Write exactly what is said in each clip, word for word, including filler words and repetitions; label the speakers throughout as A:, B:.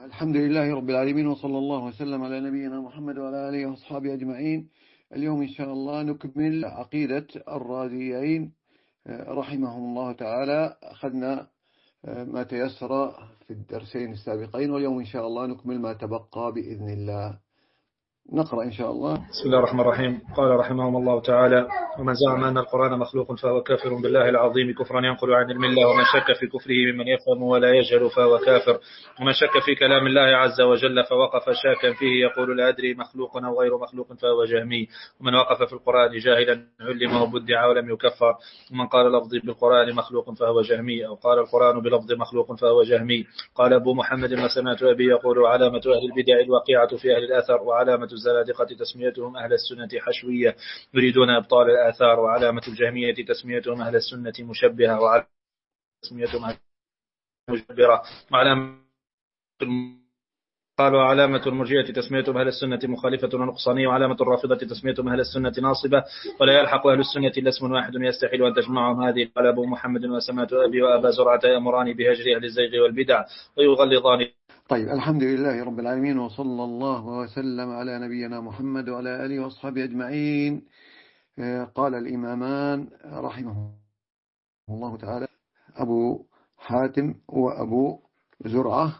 A: الحمد لله رب العالمين، وصلى الله وسلم على نبينا محمد وعلى آله وأصحابه أجمعين. اليوم إن شاء الله نكمل عقيدة الرازيين رحمهم الله تعالى. أخذنا ما تيسر في الدرسين السابقين، واليوم إن شاء الله نكمل ما تبقى بإذن الله. نقرأ إن شاء الله.
B: بسم الله الرحمن الرحيم. قال رحمهم الله تعالى: ومن زعم أن القرآن مخلوق فهو كافر بالله العظيم كفرا ينقل عن الملة، ومن شك في كفره ممن يفهم ولا يجهل فهو كافر، ومن شك في كلام الله عز وجل فوقف شاكا فيه يقول لا أدري مخلوق أو غير مخلوق فهو جهمي، ومن وقف في القرآن جاهلا علم وبدع ولم يكفر، ومن قال لفظي بالقرآن مخلوق فهو جهمي، أو قال القرآن بلفظ مخلوق فهو جهمي. قال أبو محمد: وسمعت أبي يقول: علامة أهل البدع الوقيعة في أهل الأثر، وعلامة الزنادقة تسميتهم أهل السنة حشوية يريدون إبطال الآثار، وعلامة الجهمية تسميتهم أهل السنة مشبهة، وعلامة تسميتهم أهل مجبرة، وعلامة قالوا علامة المرجئة تسميتهم أهل السنة مخالفة ونقصانية، وعلامة الرافضة تسميتهم أهل السنة ناصبة، ولا يلحق أهل السنة إلا اسم واحد يستحيل أن تجمعهم هذه. قال أبو محمد: وسمعت أبي وأبا زرعة يأمران بهجر أهل الزيغ والبدع ويغلظان.
A: طيب، الحمد لله رب العالمين، وصلى الله وسلم على نبينا محمد وعلى آله وأصحابه أجمعين. قال الإمامان رحمه الله تعالى أبو حاتم وأبو زرعة: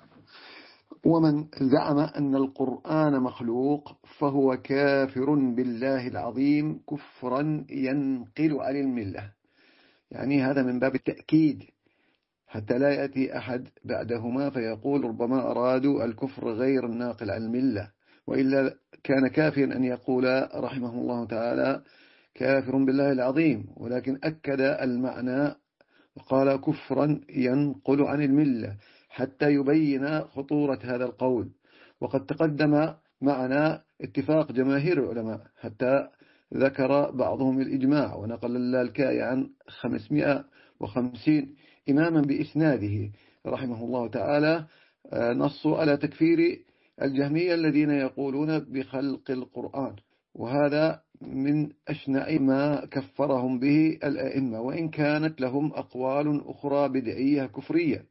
A: ومن زعم أن القرآن مخلوق فهو كافر بالله العظيم كفرا ينقل عن الملة. يعني هذا من باب التأكيد حتى لا يأتي أحد بعدهما فيقول ربما أرادوا الكفر غير الناقل عن الملة، وإلا كان كافيا أن يقول رحمه الله تعالى كافر بالله العظيم، ولكن أكد المعنى وقال كفرا ينقل عن الملة حتى يبين خطورة هذا القول. وقد تقدم معنا اتفاق جماهير العلماء حتى ذكر بعضهم الإجماع، ونقل اللالكائي عن خمسمائة وخمسين إماما بإسناده رحمه الله تعالى نصوا على تكفير الجهمية الذين يقولون بخلق القرآن، وهذا من أشنع ما كفرهم به الأئمة، وإن كانت لهم أقوال أخرى بدعية كفرية،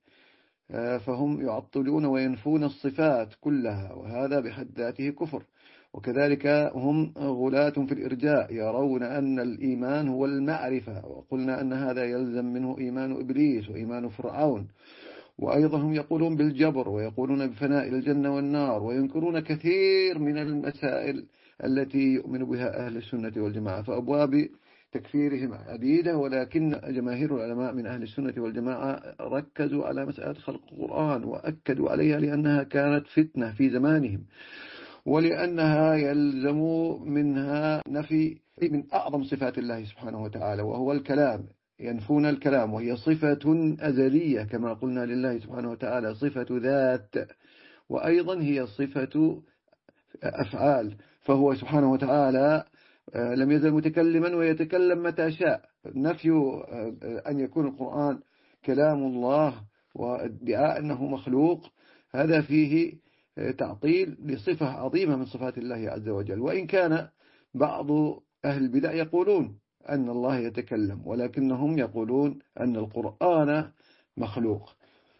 A: فهم يعطلون وينفون الصفات كلها، وهذا بحد ذاته كفر. وكذلك هم غلاة في الإرجاء، يرون أن الإيمان هو المعرفة، وقلنا أن هذا يلزم منه إيمان إبليس وإيمان فرعون. وأيضا هم يقولون بالجبر، ويقولون بفناء الجنة والنار، وينكرون كثير من المسائل التي يؤمن بها أهل السنة والجماعة. فأبواب تكفيرهم عديدة، ولكن جماهير العلماء من أهل السنة والجماعة ركزوا على مسألة خلق القرآن وأكدوا عليها لأنها كانت فتنة في زمانهم، ولأنها يلزم منها نفي من أعظم صفات الله سبحانه وتعالى وهو الكلام. ينفون الكلام، وهي صفة أزلية كما قلنا لله سبحانه وتعالى صفة ذات، وأيضا هي صفة أفعال، فهو سبحانه وتعالى لم يزل متكلما ويتكلم متى شاء. نفي أن يكون القرآن كلام الله وادعاء أنه مخلوق هذا فيه تعطيل لصفة عظيمة من صفات الله عز وجل. وإن كان بعض أهل البدع يقولون أن الله يتكلم، ولكنهم يقولون أن القرآن مخلوق.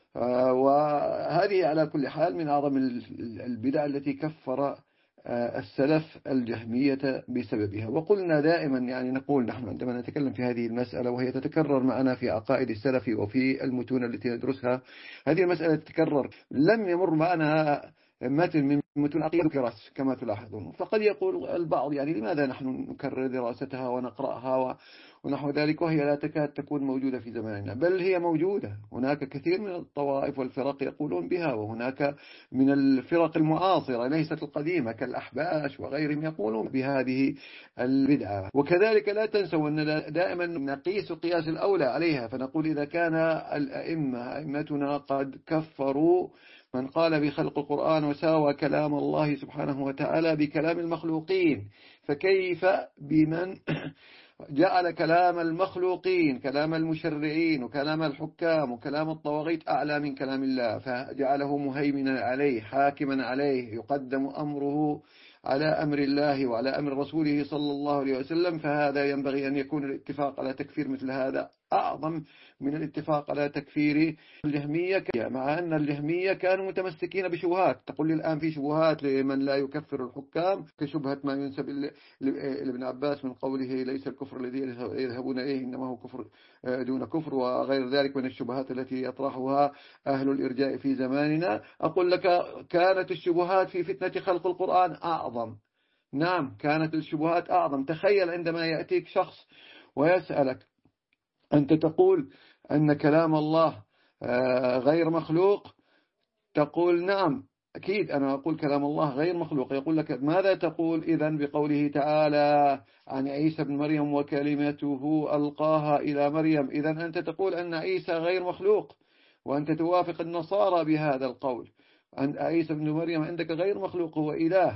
A: وهذه على كل حال من أعظم البدع التي كفر السلف الجهمية بسببها. وقلنا دائما، يعني نقول نحن عندما نتكلم في هذه المسألة وهي تتكرر معنا في عقائد السلف وفي المتون التي ندرسها، هذه المسألة تتكرر، لم يمر معنا متن من متون عقيدة ذكرت كما تلاحظون. فقد يقول البعض يعني لماذا نحن نكرر دراستها ونقرأها ونحو ذلك وهي لا تكاد تكون موجودة في زماننا؟ بل هي موجودة، هناك كثير من الطوائف والفرق يقولون بها، وهناك من الفرق المعاصرة ليست القديمة كالأحباش وغيرهم يقولون بهذه البدعة. وكذلك لا تنسوا أن دائما نقيس قياس الأولى عليها، فنقول إذا كان الأئمة أئمتنا قد كفروا من قال بخلق القرآن وساوى كلام الله سبحانه وتعالى بكلام المخلوقين، فكيف بمن جعل كلام المخلوقين كلام المشرعين وكلام الحكام وكلام الطواغيت أعلى من كلام الله، فجعله مهيمنا عليه حاكما عليه يقدم أمره على أمر الله وعلى أمر رسوله صلى الله عليه وسلم؟ فهذا ينبغي أن يكون الاتفاق على تكفير مثل هذا أعظم من الاتفاق على تكفير الجهمية، مع أن الجهمية كانوا متمسكين بشبهات. تقول لي الآن في شبهات لمن لا يكفر الحكام، كشبهة ما ينسب لابن عباس من قوله ليس الكفر الذي يذهبون إليه إنما هو كفر دون كفر، وغير ذلك من الشبهات التي يطرحها أهل الإرجاء في زماننا. أقول لك كانت الشبهات في فتنة خلق القرآن أعظم. نعم كانت الشبهات أعظم. تخيل عندما يأتيك شخص ويسألك، أنت تقول أن كلام الله غير مخلوق، تقول نعم أكيد أنا أقول كلام الله غير مخلوق. يقول لك ماذا تقول إذن بقوله تعالى عن عيسى بن مريم وكلمته ألقاها إلى مريم؟ إذن أنت تقول أن عيسى غير مخلوق، وأنت توافق النصارى بهذا القول، أن عيسى بن مريم عندك غير مخلوق هو إله.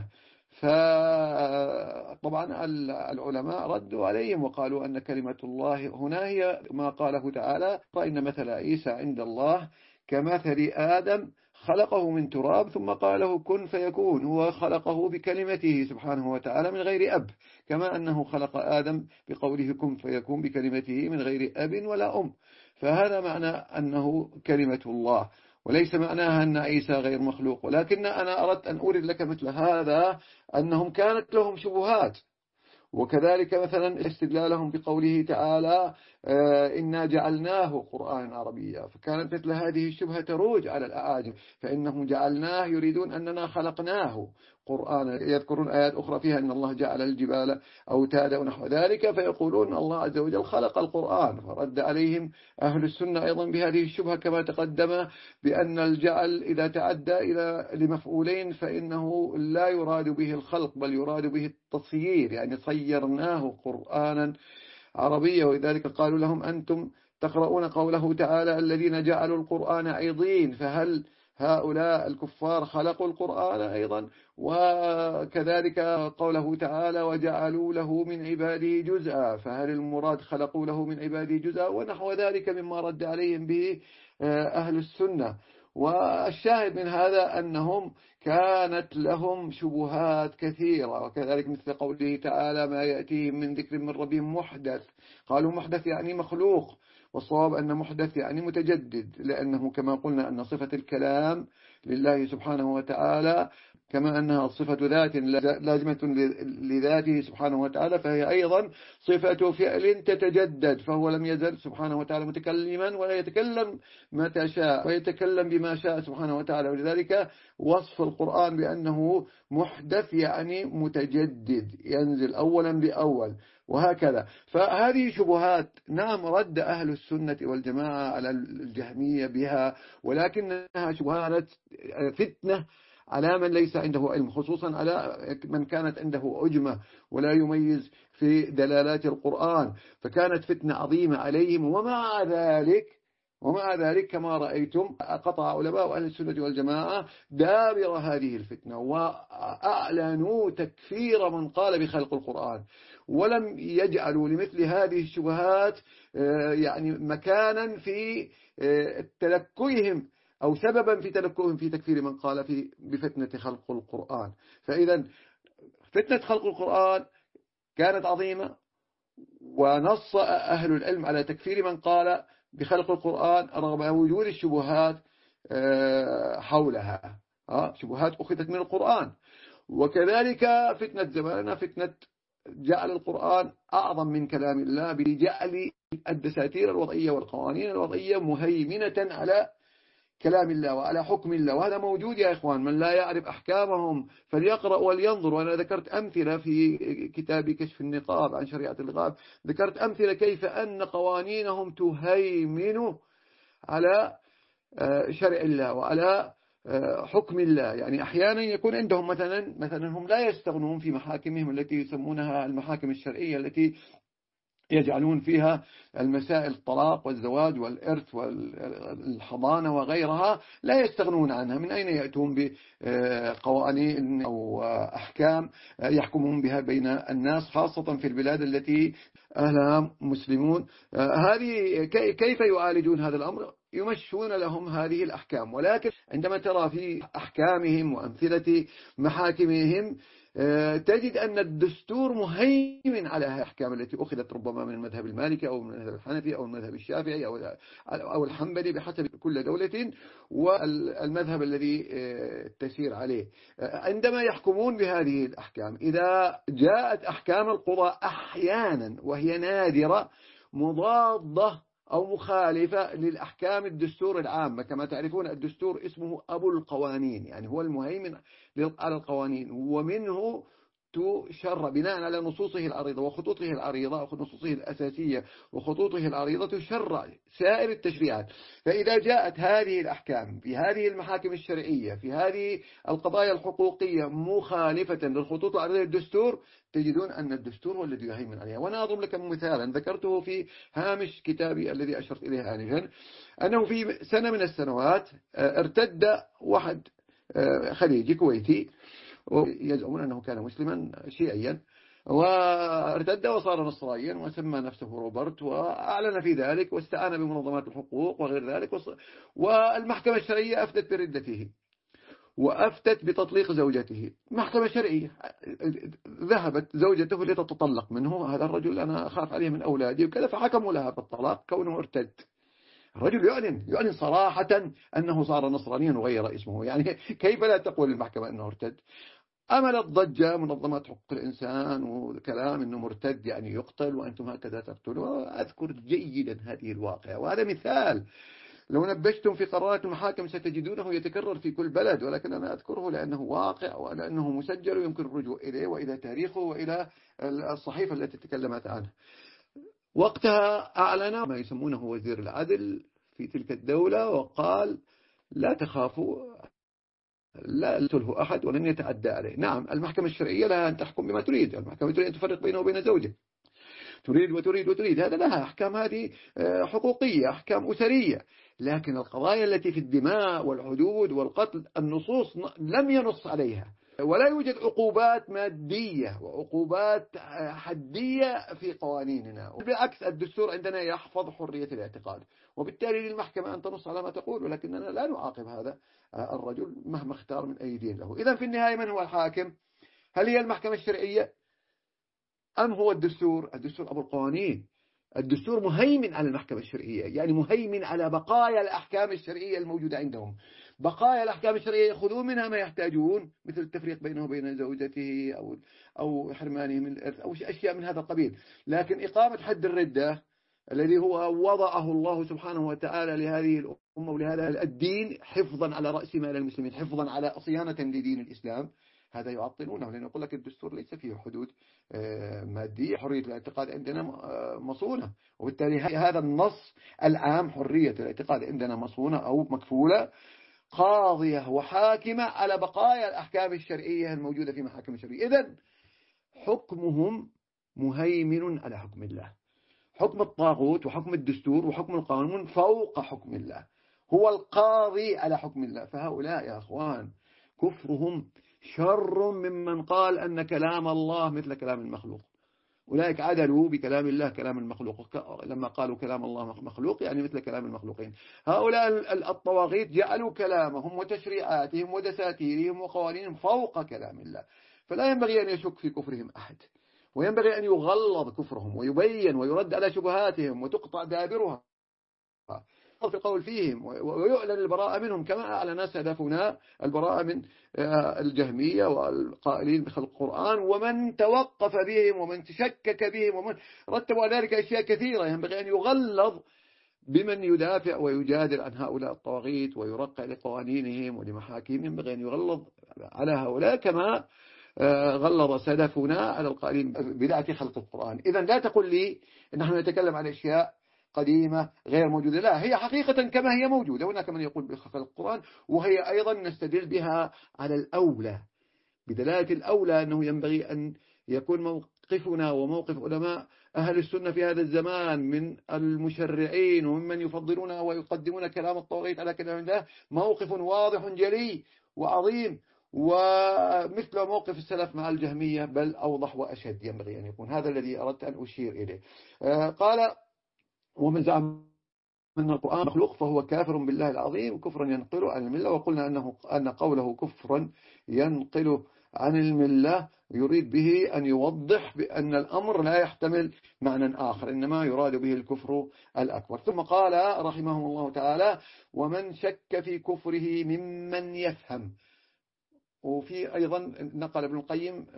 A: فطبعا العلماء ردوا عليهم وقالوا أن كلمة الله هنا هي ما قاله تعالى فإن مثل عيسى عند الله كمثل آدم خلقه من تراب ثم قال له كن فيكون. هو خلقه بكلمته سبحانه وتعالى من غير أب، كما أنه خلق آدم بقوله كن فيكون بكلمته من غير أب ولا أم. فهذا معنى أنه كلمة الله، وليس معناها أن عيسى غير مخلوق. ولكن أنا أردت أن أورد لك مثل هذا أنهم كانت لهم شبهات. وكذلك مثلا استدلالهم بقوله تعالى إنا جعلناه قرآنا عربيا، فكانت مثل هذه الشبهة تروج على الأعاجم، فإنهم جعلناه يريدون أننا خلقناه قرآنا. يذكرون آيات أخرى فيها أن الله جعل الجبال أوتادا ونحو ذلك، فيقولون الله عز وجل خلق القرآن. فرد عليهم أهل السنة أيضا بهذه الشبهة كما تقدم، بأن الجعل إذا تعدى إلى لمفعولين فإنه لا يراد به الخلق بل يراد به التصيير، يعني صيرناه قرآنا عربية. ولذلك قالوا لهم أنتم تقرؤون قوله تعالى الذين جعلوا القرآن عضين، فهل هؤلاء الكفار خلقوا القرآن أيضا؟ وكذلك قوله تعالى وجعلوا له من عباده جزءا، فهل المراد خلقوا له من عباده جزءا؟ ونحو ذلك مما رد عليهم به أهل السنة. والشاهد من هذا أنهم كانت لهم شبهات كثيرة. وكذلك مثل قوله تعالى ما يأتيهم من ذكر من ربهم محدث، قالوا محدث يعني مخلوق، والصواب أن محدث يعني متجدد، لأنه كما قلنا أن صفة الكلام لله سبحانه وتعالى كما أنها صفة ذات لازمة لذاته سبحانه وتعالى، فهي أيضا صفة فعل تتجدد. فهو لم يزل سبحانه وتعالى متكلما ولا يتكلم متى شاء ويتكلم بما شاء سبحانه وتعالى. ولذلك وصف القرآن بأنه محدث يعني متجدد، ينزل أولا بأول وهكذا. فهذه شبهات نعم رد أهل السنة والجماعة على الجهمية بها، ولكنها شبهات فتنة على من ليس عنده علم، خصوصا على من كانت عنده عجمة ولا يميز في دلالات القرآن، فكانت فتنة عظيمة عليهم. ومع ذلك ومع ذلك كما رأيتم قطع علماء أهل السنة والجماعة دابر هذه الفتنة، وأعلنوا تكفير من قال بخلق القرآن، ولم يجعلوا لمثل هذه الشبهات يعني مكانا في تلكيهم أو سببا في تلكهم في تكفير من قال في بفتنة خلق القرآن. فإذا فتنة خلق القرآن كانت عظيمة، ونص أهل العلم على تكفير من قال بخلق القرآن رغم وجود الشبهات حولها، شبهات أخذت من القرآن. وكذلك فتنة زماننا فتنة جعل القرآن أعظم من كلام الله بجعل الدساتير الوضعية والقوانين الوضعية مهيمنة على كلام الله وعلى حكم الله. وهذا موجود يا إخوان، من لا يعرف أحكامهم فليقرأ ولينظر. وأنا ذكرت أمثلة في كتاب كشف النقاب عن شريعة الغاب، ذكرت أمثلة كيف أن قوانينهم تهيمن على شرع الله وعلى حكم الله. يعني أحيانا يكون عندهم مثلا مثلا هم لا يستغنون في محاكمهم التي يسمونها المحاكم الشرعية، التي يجعلون فيها المسائل الطلاق والزواج والإرث والحضانة وغيرها، لا يستغنون عنها. من أين يأتون بقوانين أو أحكام يحكمون بها بين الناس، خاصة في البلاد التي أهلها مسلمون؟ هذه كيف يعالجون هذا الأمر؟ يمشون لهم هذه الأحكام. ولكن عندما ترى في أحكامهم وأمثلة محاكمهم تجد أن الدستور مهيمن على الأحكام التي أخذت ربما من المذهب المالكي أو من المذهب الحنفي أو المذهب الشافعي أو أو الحنبلي بحسب كل دولة والمذهب الذي تسير عليه. عندما يحكمون بهذه الأحكام، إذا جاءت أحكام القضاء أحيانا وهي نادرة مضادة أو مخالفة للأحكام الدستور العامة، كما تعرفون الدستور اسمه أبو القوانين، يعني هو المهيمن على القوانين، ومنه تشرع بناء على نصوصه العريضة وخطوطه العريضة ونصوصه الأساسية وخطوطه العريضة تشرع سائر التشريعات. فإذا جاءت هذه الأحكام في هذه المحاكم الشرعية في هذه القضايا الحقوقية مخالفة للخطوط العريضة للدستور، تجدون أن الدستور هو الذي يهيمن عليها. وأنا أضرب لكم مثالا ذكرته في هامش كتابي الذي أشرت إليه آنفا، أنه في سنة من السنوات ارتد واحد خليجي كويتي ويزعمون أنه كان مسلما شيعيا، وارتد وصار نصرانيا وسمى نفسه روبرت وأعلن في ذلك واستعان بمنظمات الحقوق وغير ذلك، والمحكمة الشرعية أفتت بردته وأفتت بتطليق زوجته. محكمة شرعية ذهبت زوجته لتتطلق منه، هذا الرجل أنا أخاف عليه من أولادي وكذا، فحكموا لها بالطلاق كونه ارتد. الرجل يعلن يعلن صراحة أنه صار نصرانيا وغير اسمه، يعني كيف لا تقول المحكمة أنه ارتد؟ أملت ضجة منظمات حقوق الإنسان وكلام أنه مرتد يعني يقتل وأنتم هكذا تقتلوا. أذكر جيدا هذه الواقعة، وهذا مثال لو نبشتم في قرارات المحاكم ستجدونه يتكرر في كل بلد، ولكن أنا أذكره لأنه واقع ولأنه مسجل ويمكن الرجوع إليه وإلى تاريخه وإلى الصحيفة التي تكلمت عنه. وقتها أعلن ما يسمونه وزير العدل في تلك الدولة وقال لا تخافوا، لا يقتله أحد ولن يتعدى عليه. نعم، المحكمة الشرعية لها أن تحكم بما تريد، المحكمة تريد أن تفرق بينه وبين زوجه، تريد وتريد وتريد، هذا لها أحكام، هذه حقوقية، أحكام أسرية. لكن القضايا التي في الدماء والحدود والقتل النصوص لم ينص عليها، ولا يوجد عقوبات مادية وعقوبات حدية في قوانيننا. بالعكس الدستور عندنا يحفظ حرية الاعتقاد، وبالتالي للمحكمة أن تنص على ما تقول، ولكننا لا نعاقب هذا الرجل مهما اختار من أي دين له. إذن في النهاية من هو الحاكم؟ هل هي المحكمة الشرعية أم هو الدستور؟ الدستور أبو القوانين. الدستور مهيمن على المحكمة الشرعية، يعني مهيمن على بقايا الأحكام الشرعية الموجودة عندهم. بقايا الأحكام الشرعية يأخذون منها ما يحتاجون، مثل التفريق بينه وبين زوجته أو أو حرمانه من الإرث أو أشياء من هذا القبيل. لكن إقامة حد الردة الذي هو وضعه الله سبحانه وتعالى لهذه الأمة ولهذا الدين حفظا على رأس مال المسلمين، حفظا على صيانة لدين الإسلام، هذا يعطلونه. لأن يقول لك الدستور ليس فيه حدود مادية، حرية الاعتقاد عندنا مصونة، وبالتالي هذا النص العام حرية الاعتقاد عندنا مصونة أو مكفولة قاضية وحاكمة على بقايا الأحكام الشرعية الموجودة في محاكم الشرعية. إذن حكمهم مهيمن على حكم الله. حكم الطاغوت وحكم الدستور وحكم القانون فوق حكم الله، هو القاضي على حكم الله. فهؤلاء يا أخوان كفرهم شر ممن قال أن كلام الله مثل كلام المخلوق. أولئك عدلوا بكلام الله كلام المخلوق، لما قالوا كلام الله مخلوق يعني مثل كلام المخلوقين. هؤلاء الطواغيت جعلوا كلامهم وتشريعاتهم ودساتيرهم وقوانينهم فوق كلام الله. فلا ينبغي أن يشك في كفرهم أحد، وينبغي أن يغلظ كفرهم ويبين ويرد على شبهاتهم وتقطع دابرها في القول فيهم ويعلن البراءة منهم، كما أعلن سلفنا البراءة من الجهمية والقائلين بخلق القرآن ومن توقف بهم ومن تشكك بهم ومن رتبوا على ذلك أشياء كثيرة. ينبغي أن يغلظ بمن يدافع ويجادل عن هؤلاء الطواغيت ويرقع لقوانينهم ولمحاكمهم، ينبغي أن يغلظ على هؤلاء كما غلظ سلفنا على القائلين بدعة خلق القرآن. إذن لا تقل لي إن نحن نتكلم عن أشياء قديمة غير موجودة، لا، هي حقيقة كما هي موجودة. هناك من يقول بخلق القرآن، وهي أيضا نستدل بها على الأولى، بدلالة الأولى أنه ينبغي أن يكون موقفنا وموقف علماء أهل السنة في هذا الزمان من المشرعين وممن يفضلون ويقدمون كلام الطواغيت على كلام الله موقف واضح جلي وعظيم، ومثل موقف السلف مع الجهمية بل أوضح وأشد ينبغي أن يكون. هذا الذي أردت أن أشير إليه. قال ومن زعم أن القرآن مخلوق فهو كافر بالله العظيم كفرا ينقله عن الملة. وقلنا أنه أن قوله كفرا ينقله عن الملة يريد به أن يوضح بأن الأمر لا يحتمل معنى آخر، إنما يراد به الكفر الأكبر. ثم قال رحمه الله تعالى: ومن شك في كفره ممن يفهم. وفي أيضا نقل ابن القيم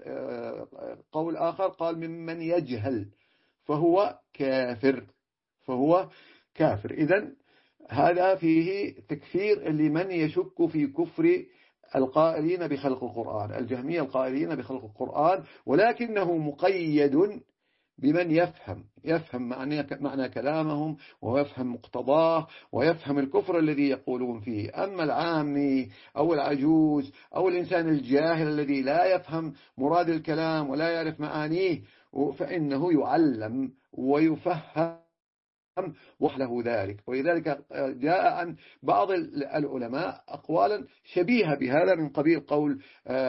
A: قول آخر قال: ممن يجهل فهو كافر، فهو كافر. إذن هذا فيه تكفير لمن يشك في كفر القائلين بخلق القرآن، الجهمية القائلين بخلق القرآن، ولكنه مقيد بمن يفهم يفهم معنى معنى كلامهم ويفهم مقتضاه ويفهم الكفر الذي يقولون فيه. أما العامي أو العجوز أو الإنسان الجاهل الذي لا يفهم مراد الكلام ولا يعرف معانيه فإنه يعلم ويفهم وحله ذلك. ولذلك جاء عن بعض العلماء أقوالا شبيهة بهذا من قبيل قول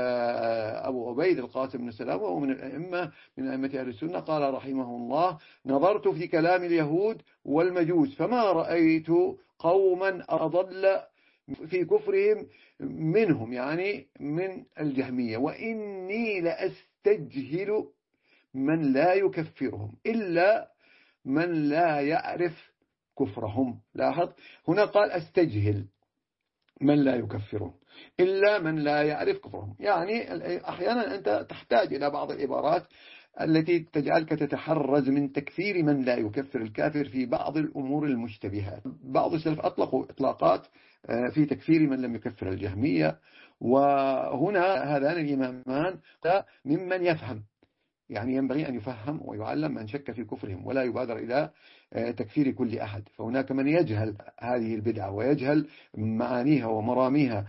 A: أبو عبيد القاسم بن سلام، وهو من الأئمة من أئمة أهل السنة، قال رحمه الله: نظرت في كلام اليهود والمجوس فما رأيت قوما أضل في كفرهم منهم، يعني من الجهمية، وإني لأستجهل من لا يكفرهم إلا من لا يعرف كفرهم. لاحظ هنا قال: أستجهل من لا يكفرهم إلا من لا يعرف كفرهم. يعني أحيانا أنت تحتاج إلى بعض العبارات التي تجعلك تتحرز من تكفير من لا يكفر الكافر في بعض الأمور المشتبهات. بعض السلف أطلقوا إطلاقات في تكفير من لم يكفر الجهمية، وهنا هذان الإمامان ممن يفهم، يعني ينبغي أن يفهم ويعلم من شك في كفرهم ولا يبادر إلى تكفير كل أحد. فهناك من يجهل هذه البدعة ويجهل معانيها ومراميها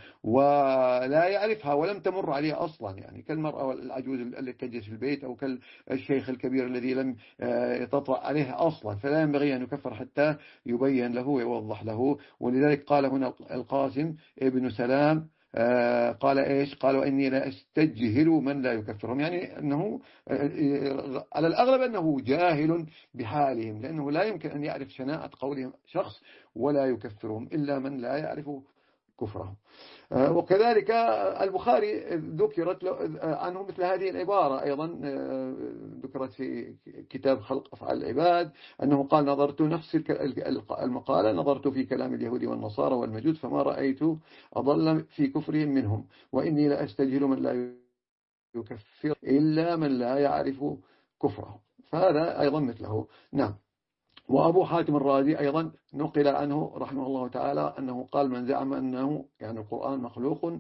A: ولا يعرفها ولم تمر عليه أصلا، يعني كالمرأة العجوز التي تجلس في البيت أو كالشيخ الكبير الذي لم تطرأ عليه أصلا، فلا ينبغي أن يكفر حتى يبين له ويوضح له. ولذلك قال هنا القاسم ابن سلام آه قال إيش؟ قال: وإني لا أستجهل من لا يكفرهم، يعني أنه آه على الأغلب أنه جاهل بحالهم، لأنه لا يمكن أن يعرف شناعة قولهم شخص ولا يكفرهم إلا من لا يعرف كفرهم. آه وكذلك البخاري ذكرت عنه مثل هذه العبارة أيضا، آه ذكرت في كتاب خلق أفعال العباد أنه قال: نظرت نفس المقالة نظرت في كلام اليهود والنصارى والمجوس فما رأيت أضل في كفرهم منهم، وإني لا أستجهل من لا يكفر إلا من لا يعرف كفره. فهذا أيضا مثله. نعم. وأبو حاتم الرازي أيضا نقل عنه رحمه الله تعالى أنه قال: من زعم أنه يعني القرآن مخلوق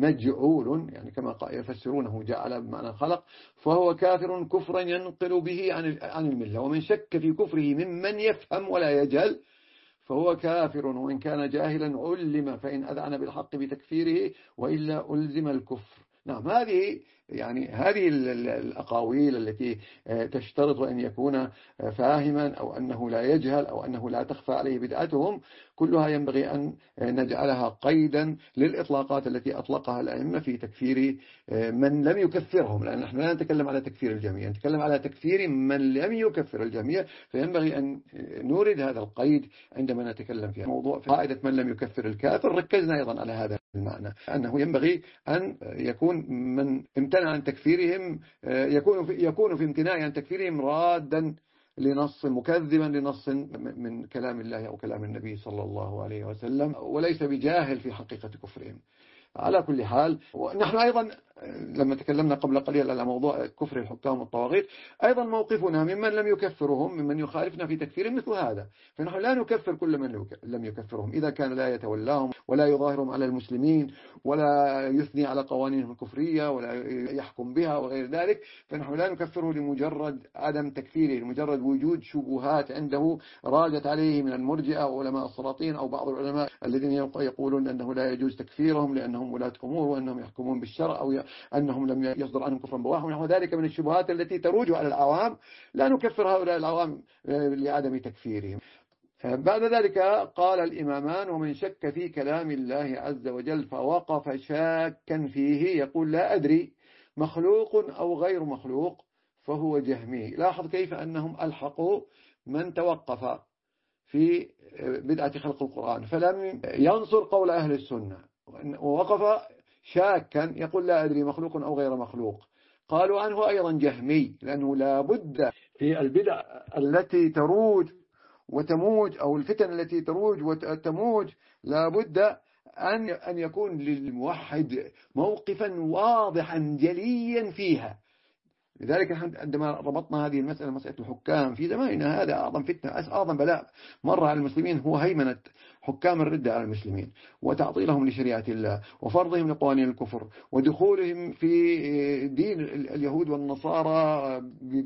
A: مجعول، يعني كما يفسرونه جعل بمعنى خلق، فهو كافر كفرا ينقل به عن الملة. ومن شك في كفره ممن يفهم ولا يجهل فهو كافر وإن كان جاهلا علم، فإن أذعن بالحق بتكفيره وإلا ألزم الكفر. نعم. هذه يعني هذه الأقاويل التي تشترط أن يكون فاهما أو أنه لا يجهل أو أنه لا تخفى عليه بدعتهم، كلها ينبغي أن نجعلها قيدا للإطلاقات التي أطلقها الأئمة في تكفير من لم يكفرهم، لأن نحن لا نتكلم على تكفير الجميع، نتكلم على تكفير من لم يكفر الجميع. فينبغي أن نورد هذا القيد عندما نتكلم في موضوع قاعدة من لم يكفر الكافر. ركزنا أيضا على هذا المعنى، أنه ينبغي أن يكون من امتنع عن تكفيرهم يكون في, يكون في امتناع عن تكفيرهم رادا لنص مكذبا لنص من كلام الله أو كلام النبي صلى الله عليه وسلم، وليس بجاهل في حقيقة كفرهم. على كل حال، ونحن أيضا لما تكلمنا قبل قليل على موضوع كفر الحكام والطواغيت، أيضا موقفنا ممن لم يكفرهم ممن يخالفنا في تكفيرهم مثل هذا. فنحن لا نكفر كل من لم يكفرهم إذا كان لا يتولاهم ولا يظاهرهم على المسلمين ولا يثني على قوانينهم الكفرية ولا يحكم بها وغير ذلك. فنحن لا نكفره لمجرد عدم تكفيره، لمجرد وجود شبهات عنده راجت عليه من المرجئة وعلماء السلاطين أو بعض العلماء الذين يقولون أنه لا يجوز تكفيرهم لأنهم ولاة أمور وأنهم يحكمون بالشرع أو أنهم لم يصدر عنهم كفرا بواح ونحو ذلك من الشبهات التي تروج على العوام. لا نكفر هؤلاء العوام لعدم تكفيرهم. بعد ذلك قال الإمامان: ومن شك في كلام الله عز وجل فوقف شاكا فيه يقول لا أدري مخلوق أو غير مخلوق فهو جهمي. لاحظ كيف أنهم ألحقوا من توقف في بدعة خلق القرآن فلم ينصر قول أهل السنة، ووقف شاكا يقول لا أدري مخلوق أو غير مخلوق. قالوا عنه أيضا جهمي، لأنه لا بد في البدع التي تروج وتموج، أو الفتن التي تروج وتموج، لا بد أن أن يكون للموحد موقفا واضحا جليا فيها. لذلك عندما ربطنا هذه المسألة مسألة الحكام في زماننا هذا، أعظم فتنة أعظم بلاء مر على المسلمين هو هيمنة حكام الردة على المسلمين، وتعطيلهم لشريعة الله، وفرضهم لقوانين الكفر، ودخولهم في دين اليهود والنصارى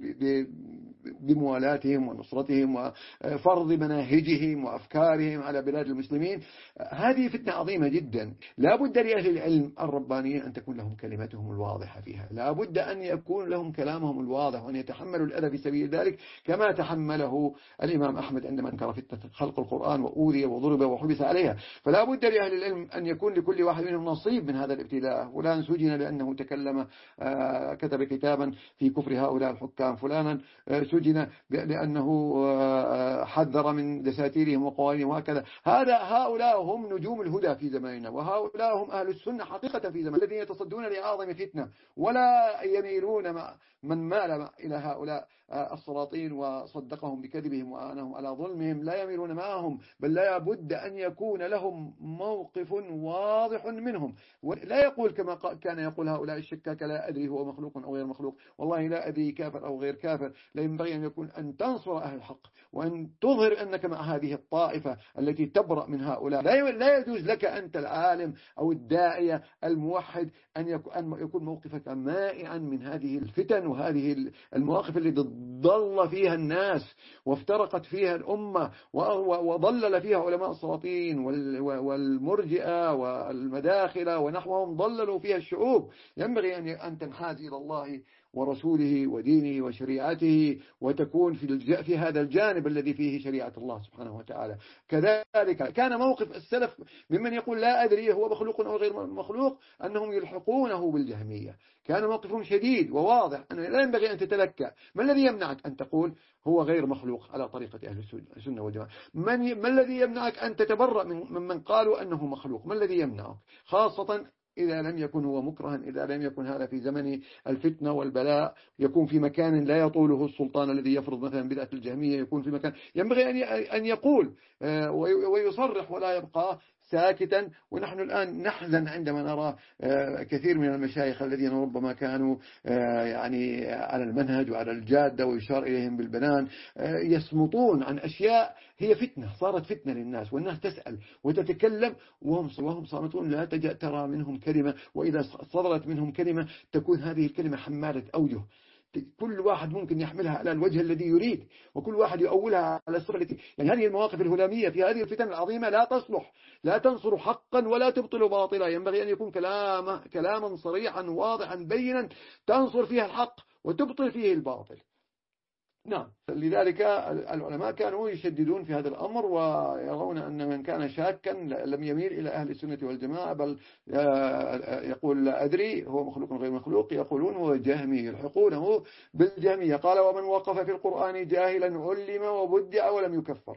A: بموالاتهم ونصرتهم وفرض مناهجهم وأفكارهم على بلاد المسلمين. هذه فتنة عظيمة جدا. لا بد لأهل العلم الربانيين أن تكون لهم كلمتهم الواضحة فيها، لا بد أن يكون لهم كلامهم الواضح، وأن يتحملوا الأذى في سبيل ذلك كما تحمله الإمام أحمد عندما انكر فتنة خلق القرآن وأوذي وضرب وحبس عليها. فلا بد لأهل العلم أن يكون لكل واحد منهم نصيب من هذا الابتلاء. فلان سجن لأنه تكلم كتب كتابا في كفر هؤلاء الحكام، فلانا سجن لأنه حذر من دساتيرهم وقوانينهم وهكذا. هذا هؤلاء هم نجوم الهدى في زماننا، وهؤلاء هم أهل السنة حقيقة في زماننا، الذين يتصدون لأعظم فتنة ولا يميلون من مال إلى هؤلاء السلاطين وصدقهم بكذبهم وآنهم على ظلمهم، لا يميلون معهم، بل لا بد أن يكون لهم موقف واضح منهم. ولا يقول كما كان يقول هؤلاء الشكاك لا أدري هو مخلوق أو غير مخلوق، والله لا أدري كافر أو غير كافر. لا ينبغي أن يكون أن تنصر أهل الحق، وأن تظهر أنك مع هذه الطائفة التي تبرأ من هؤلاء. لا يجوز لك أنت العالم أو الداعية الموحد أن يكون موقفك مائعا من هذه الفتن وهذه المواقف التي ضل فيها الناس وافترقت فيها الأمة وضلل فيها علماء السلاطين والمرجئة والمداخلة ونحوهم، ضللوا فيها الشعوب. ينبغي أن تنحاز إلى الله ورسوله ودينه وشريعته، وتكون في في هذا الجانب الذي فيه شريعة الله سبحانه وتعالى. كذلك كان موقف السلف ممن يقول لا أدري هو مخلوق أو غير مخلوق أنهم يلحقونه بالجهمية. كان موقفهم شديد وواضح أنه لا ينبغي أن تتلكى. ما الذي يمنعك أن تقول هو غير مخلوق على طريقة أهل السنة والجماعة؟ من ما الذي يمنعك أن تتبرأ من من قالوا أنه مخلوق؟ ما الذي يمنعك؟ خاصة إذا لم يكن هو مكرها، إذا لم يكن هذا في زمن الفتنة والبلاء، يكون في مكان لا يطوله السلطان الذي يفرض مثلا بدعة الجهمية، يكون في مكان ينبغي أن يقول ويصرح ولا يبقى ساكتا. ونحن الآن نحزن عندما نرى كثير من المشايخ الذين ربما كانوا يعني على المنهج وعلى الجادة ويشار إليهم بالبنان يصمتون عن أشياء هي فتنة، صارت فتنة للناس، والناس تسأل وتتكلم وهم وهم صامتون، لا ترى منهم كلمة، وإذا صدرت منهم كلمة تكون هذه الكلمة حمالة أوجه، كل واحد ممكن يحملها على الوجه الذي يريد، وكل واحد يؤولها على الصورة التي يعني. هذه المواقف الهلامية في هذه الفتن العظيمة لا تصلح، لا تنصر حقا ولا تبطل باطلا. ينبغي أن يكون كلام كلاما صريحا واضحا بينا تنصر فيها الحق وتبطل فيه الباطل. نعم، لذلك العلماء كانوا يشددون في هذا الأمر، ويرون أن من كان شاكا لم يميل إلى أهل السنة والجماعة، بل يقول لا أدري هو مخلوق غير مخلوق، يقولون هو جهمي، يلحقونه بالجهمية. قال ومن وقف في القرآن جاهلا علم وبدع ولم يكفر.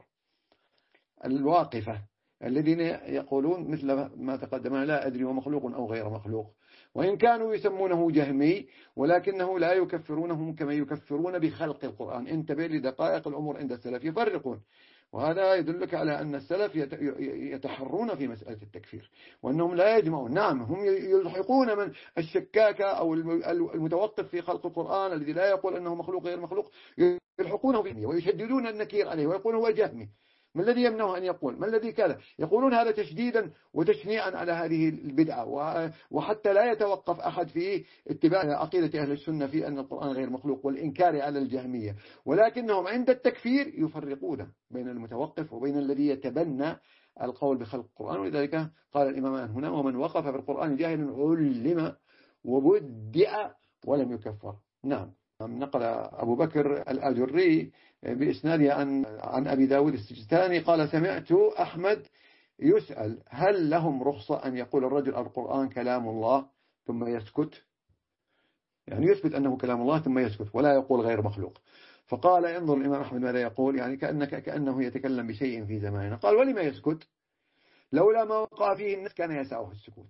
A: الواقفة الذين يقولون مثل ما تقدم لا أدري هو مخلوق أو غير مخلوق، وإن كانوا يسمونه جهمي ولكنه لا يكفرونهم كما يكفرون بخلق القرآن. انتبه لدقائق الأمور عند السلف، يفرقون، وهذا يدلك على أن السلف يتحرون في مسألة التكفير، وأنهم لا يجمعون. نعم، هم يلحقون من الشكاكة أو المتوقف في خلق القرآن الذي لا يقول أنه مخلوق غير مخلوق، يلحقونه به ويشددون النكير عليه ويقولون هو جهمي. ما الذي يمنعه أن يقول؟ ما الذي كذا؟ يقولون هذا تشديدا وتشنيعا على هذه البدعة، وحتى لا يتوقف أحد في اتباع عقيدة أهل السنة في أن القرآن غير مخلوق والإنكار على الجهمية، ولكنهم عند التكفير يفرقون بين المتوقف وبين الذي يتبنى القول بخلق القرآن. ولذلك قال الإمامان هنا ومن وقف في القرآن جاهل علم وبدع ولم يكفر. نعم. نقل أبو بكر الآجري بإسناده عن عن أبي داود السجستاني قال سمعت أحمد يسأل هل لهم رخصة أن يقول الرجل القرآن كلام الله ثم يسكت، يعني يثبت أنه كلام الله ثم يسكت ولا يقول غير مخلوق. فقال انظر الإمام أحمد ماذا يقول، يعني كأنك كأنه يتكلم بشيء في زماننا. قال ولما يسكت؟ لولا ما وقع فيه الناس كان يسعه السكوت،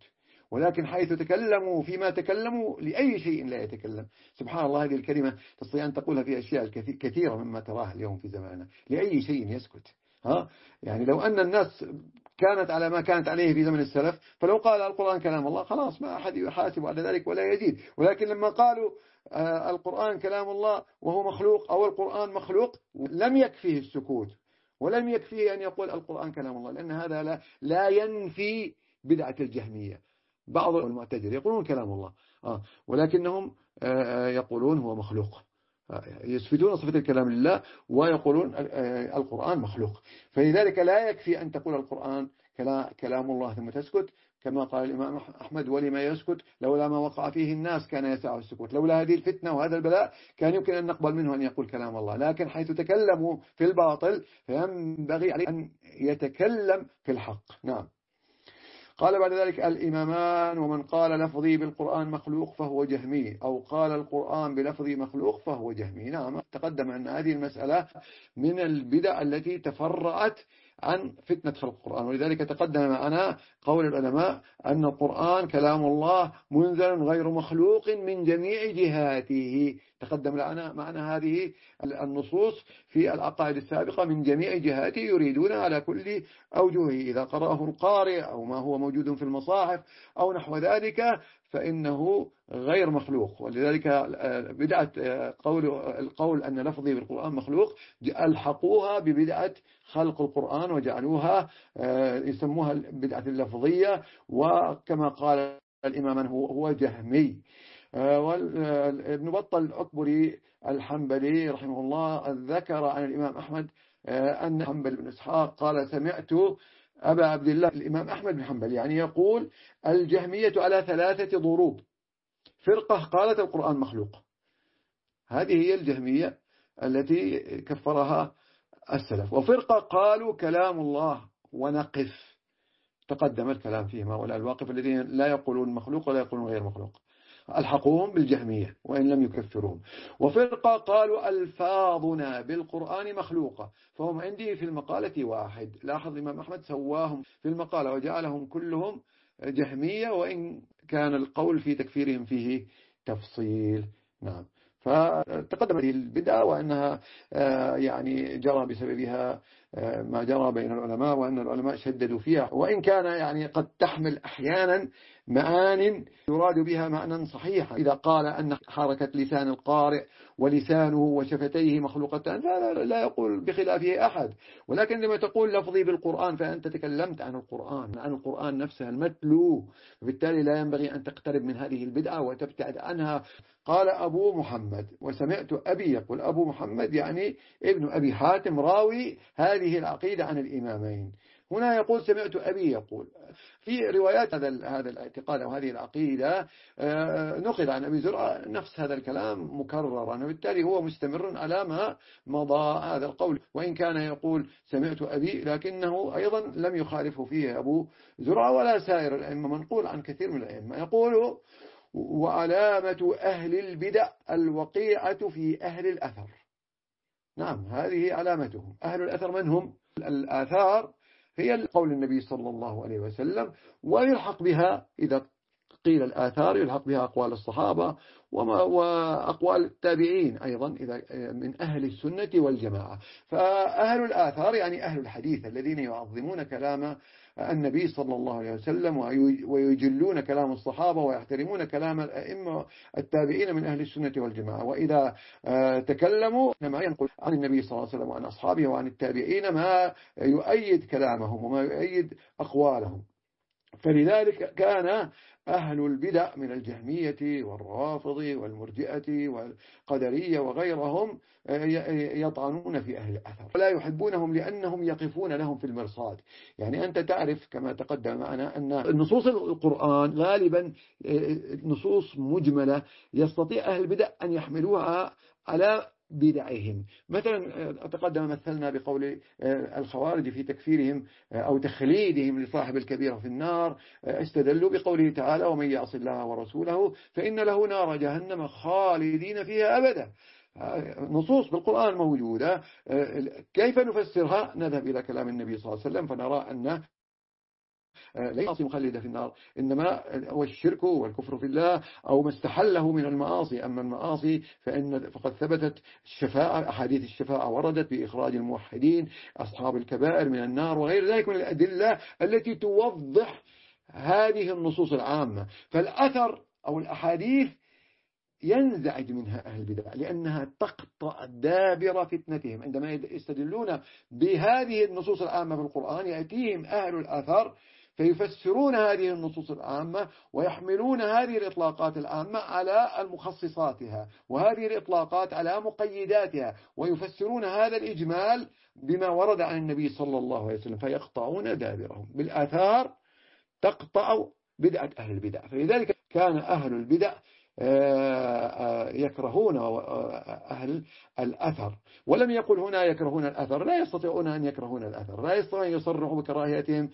A: ولكن حيث تكلموا فيما تكلموا لأي شيء لا يتكلم. سبحان الله، هذه الكلمة تستطيع أن تقولها في أشياء كثيرة مما تراها اليوم في زماننا. لأي شيء يسكت. ها يعني لو أن الناس كانت على ما كانت عليه في زمن السلف، فلو قال القرآن كلام الله خلاص ما أحد يحاسب على ذلك ولا يزيد. ولكن لما قالوا آه القرآن كلام الله وهو مخلوق أو القرآن مخلوق، لم يكفيه السكوت ولم يكفيه أن يقول القرآن كلام الله، لأن هذا لا, لا ينفي بدعة الجهمية. بعض المعتزلة يقولون كلام الله آه ولكنهم آه يقولون هو مخلوق، يثبتون صفة الكلام لله ويقولون القرآن مخلوق. فلذلك لا يكفي أن تقول القرآن كلام الله ثم تسكت، كما قال الإمام أحمد: ولما يسكت لولا ما وقع فيه الناس كان يسعه السكوت. لولا هذه الفتنة وهذا البلاء كان يمكن أن نقبل منه أن يقول كلام الله، لكن حيث تكلموا في الباطل فينبغي عليه أن يتكلم في الحق. نعم. قال بعد ذلك الإمامان: ومن قال لفظي بالقرآن مخلوق فهو جهمي، أو قال القرآن بلفظي مخلوق فهو جهمي. نعم، تقدم أن هذه المسألة من البدع التي تفرعت عن فتنة خلق القرآن، ولذلك تقدم معنا قول العلماء أن القرآن كلام الله منزل غير مخلوق من جميع جهاته. تقدم لنا معنا هذه النصوص في العقائد السابقة من جميع جهاته، يريدون على كل أوجهه، إذا قرأه القارئ أو ما هو موجود في المصاحف أو نحو ذلك فإنه غير مخلوق. ولذلك بدعة قول القول أن لفظي بالقرآن مخلوق ألحقوها ببدعة خلق القرآن وجعلوها يسموها بدعة اللفظية، وكما قال الإمام هو هو جهمي. وابن بطل الأكبري الحنبلي رحمه الله ذكر عن الإمام أحمد أن حنبل بن إسحاق قال: سمعت أبا عبد الله الإمام أحمد بن حنبل يعني يقول: الجهمية على ثلاثة ضروب. فرقة قالت القرآن مخلوق، هذه هي الجهمية التي كفرها السلف. وفرقة قالوا كلام الله ونقف، تقدم الكلام فيما، ولا الواقف الذين لا يقولون مخلوق ولا يقولون غير مخلوق، ألحقوهم بالجهمية وإن لم يكفروهم. وفرقة قالوا ألفاظنا بالقرآن مخلوقة، فهم عندي في المقالة واحد. لاحظ الإمام أحمد سواهم في المقالة وجعلهم كلهم جهمية، وإن كان القول في تكفيرهم فيه تفصيل. نعم. فتقدم هذه البدعة وأنها يعني جرى بسببها ما جرى بين العلماء، وأن العلماء شددوا فيها، وإن كان يعني قد تحمل أحيانا معان يراد بها معنى صحيحا. إذا قال أن حركة لسان القارئ ولسانه وشفتيه مخلوقتان فلا يقول بخلافه أحد، ولكن لما تقول لفظي بالقرآن فأنت تكلمت عن القرآن، عن القرآن نفسه المتلو، وبالتالي لا ينبغي أن تقترب من هذه البدعة وتبتعد عنها. قال أبو محمد، وسمعت أبي يقول. أبو محمد يعني ابن أبي حاتم راوي هذه العقيدة عن الإمامين. هنا يقول سمعت أبي يقول. في روايات هذا هذا الاعتقاد أو هذه العقيدة نقل عن أبي زرعة نفس هذا الكلام مكررا، وبالتالي هو مستمر على ما مضى هذا القول، وإن كان يقول سمعت أبي لكنه أيضا لم يخالفه فيه أبو زرعة ولا سائر الأئمة، منقول عن كثير من الأئمة. يقول: وعلامة أهل البدع الوقيعة في أهل الأثر. نعم، هذه علامتهم. أهل الأثر من هم؟ الآثار هي قول النبي صلى الله عليه وسلم، ويلحق بها إذا قيل الآثار يلحق بها أقوال الصحابة وأقوال التابعين أيضا إذا من أهل السنة والجماعة. فأهل الآثار يعني أهل الحديث الذين يعظمون كلام النبي صلى الله عليه وسلم ويجلون كلام الصحابة ويحترمون كلام الأئمة التابعين من أهل السنة والجماعة. وإذا تكلموا إنما ينقل عن النبي صلى الله عليه وسلم وعن أصحابه وعن التابعين ما يؤيد كلامهم وما يؤيد أقوالهم. فلذلك كان أهل البدع من الجهمية والرافض والمرجئة والقدرية وغيرهم يطعنون في أهل الأثر ولا يحبونهم لأنهم يقفون لهم في المرصاد. يعني أنت تعرف كما تقدم معنا أن نصوص القرآن غالبا نصوص مجملة يستطيع أهل البدع أن يحملوها على بدعهم. مثلا تقدم مثلنا بقول الخوارج في تكفيرهم أو تخليدهم لصاحب الكبيرة في النار، استدلوا بقوله تعالى: ومن يعص الله ورسوله فإن له نار جهنم خالدين فيها أبدا. نصوص بالقرآن موجودة، كيف نفسرها؟ نذهب إلى كلام النبي صلى الله عليه وسلم فنرى أن ليس مخلدة في النار، إنما هو الشرك والكفر في الله أو ما استحله من المعاصي. أما المعاصي فإن فقد ثبتت الشفاعة، أحاديث الشفاعة وردت بإخراج الموحدين أصحاب الكبائر من النار وغير ذلك من الأدلة التي توضح هذه النصوص العامة. فالأثر أو الأحاديث ينزعج منها أهل البدع لأنها تقطع دابر فتنتهم. عندما يستدلون بهذه النصوص العامة في القرآن يأتيهم أهل الأثر فيفسرون هذه النصوص العامة ويحملون هذه الإطلاقات العامة على المخصصاتها وهذه الإطلاقات على مقيداتها، ويفسرون هذا الإجمال بما ورد عن النبي صلى الله عليه وسلم فيقطعون دابرهم. بالآثار تقطع بدعة أهل البدع. فلذلك كان أهل البدع يكرهون أهل الأثر. ولم يقل هنا يكرهون الأثر، لا يستطيعون أن يكرهون الأثر، لا يستطيعون أن يصرحوا بكراهيتهم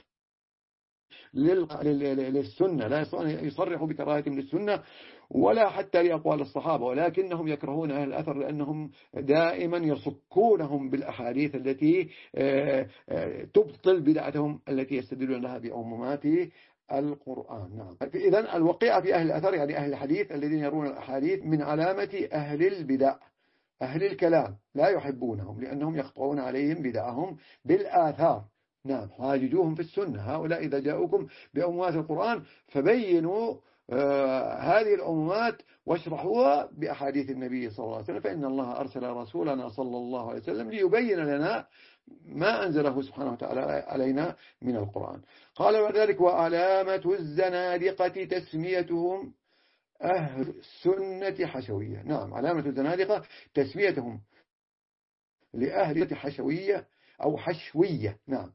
A: للسنة، لا يستطيعون أن يصرحوا بكراهيتهم للسنة ولا حتى لأقوال الصحابة، ولكنهم يكرهون أهل الأثر لأنهم دائما يصكونهم بالأحاديث التي تبطل بدعتهم التي يستدلون لها بعمومات القرآن. نعم. إذن الوقيعة في أهل الأثر يعني أهل الحديث الذين يرون الأحاديث من علامة أهل البدع، أهل الكلام لا يحبونهم لأنهم يقطعون عليهم بدعهم بالآثار. نعم. حاججوهم في السنة، هؤلاء إذا جاءوكم بأموات القرآن فبينوا آه هذه الأموات واشرحوها بأحاديث النبي صلى الله عليه وسلم، فإن الله أرسل رسولنا صلى الله عليه وسلم ليبين لنا ما أنزله سبحانه وتعالى علينا من القرآن. قال وذلك وعلامة الزنادقة تسميتهم أهل السنة حشوية. نعم، علامة الزنادقة تسميتهم لأهل حشوية أو حشوية. نعم،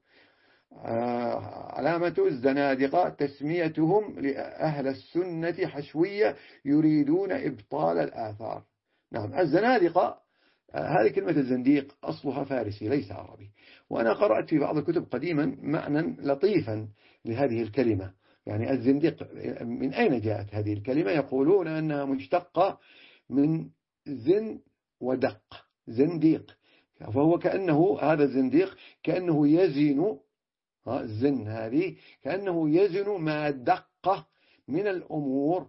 A: علامة الزنادقة تسميتهم لأهل السنة حشوية يريدون إبطال الآثار. نعم، الزنادقة هذه كلمة الزنديق أصلها فارسي ليس عربي، وأنا قرأت في بعض الكتب قديما معنى لطيفا لهذه الكلمة. يعني الزنديق من أين جاءت هذه الكلمة؟ يقولون أنها مشتقة من زن ودق، زنديق، فهو كأنه هذا الزنديق كأنه يزن الزن هذه كأنه يزن ما دق من الأمور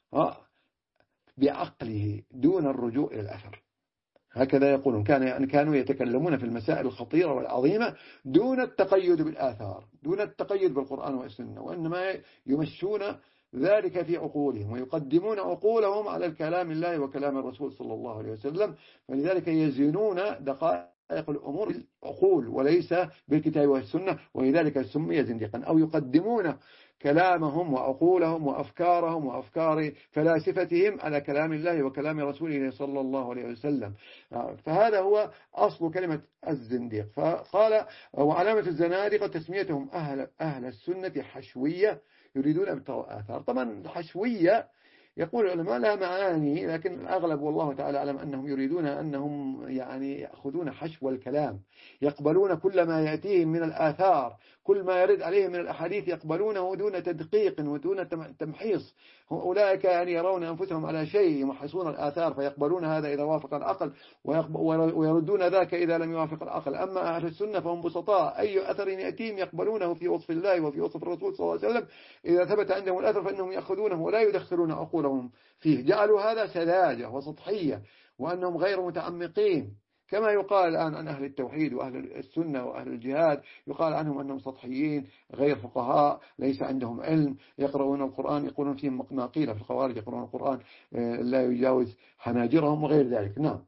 A: بعقله دون الرجوع إلى الأثر. هكذا يقولون، كان يعني كانوا يتكلمون في المسائل الخطيرة والعظيمة دون التقيد بالآثار، دون التقيد بالقرآن والسنة، وإنما يمشون ذلك في عقولهم ويقدمون عقولهم على الكلام الله وكلام الرسول صلى الله عليه وسلم. فلذلك يزنون دقائق الأمور بالعقول وليس بالكتاب والسنة، ولذلك سمي زنديقا. أو يقدمون كلامهم وعقولهم وأفكارهم وأفكار فلاسفتهم على كلام الله وكلام رسوله صلى الله عليه وسلم. فهذا هو أصل كلمة الزنديق. فقال وعلامة الزنادقة تسميتهم أهل, أهل السنة حشوية يريدون إبطال الآثار. طبعا الحشوية يقول العلماء لها معاني، لكن الأغلب والله تعالى أعلم أنهم يريدون أنهم يعني يأخذون حشو الكلام، يقبلون كل ما يأتيهم من الآثار، كل ما يرد عليهم من الأحاديث يقبلونه دون تدقيق ودون تمحيص. أولئك يعني يرون أنفسهم على شيء يمحصون الآثار فيقبلون هذا إذا وافق العقل ويردون ذاك إذا لم يوافق العقل. أما أهل السنة فهم بسطاء، أي أثر يأتيهم يقبلونه في وصف الله وفي وصف الرسول صلى الله عليه وسلم. إذا ثبت عندهم الأثر فإنهم يأخذونه ولا يدخلون عقولهم فيه. جعلوا هذا سذاجة وسطحية وأنهم غير متعمقين، كما يقال الآن عن أهل التوحيد وأهل السنة وأهل الجهاد، يقال عنهم أنهم سطحيين غير فقهاء ليس عندهم علم، يقرؤون القرآن يقولون فيهم ما قيل في الخوارج يقرؤون القرآن لا يجاوز حناجرهم وغير ذلك. نعم.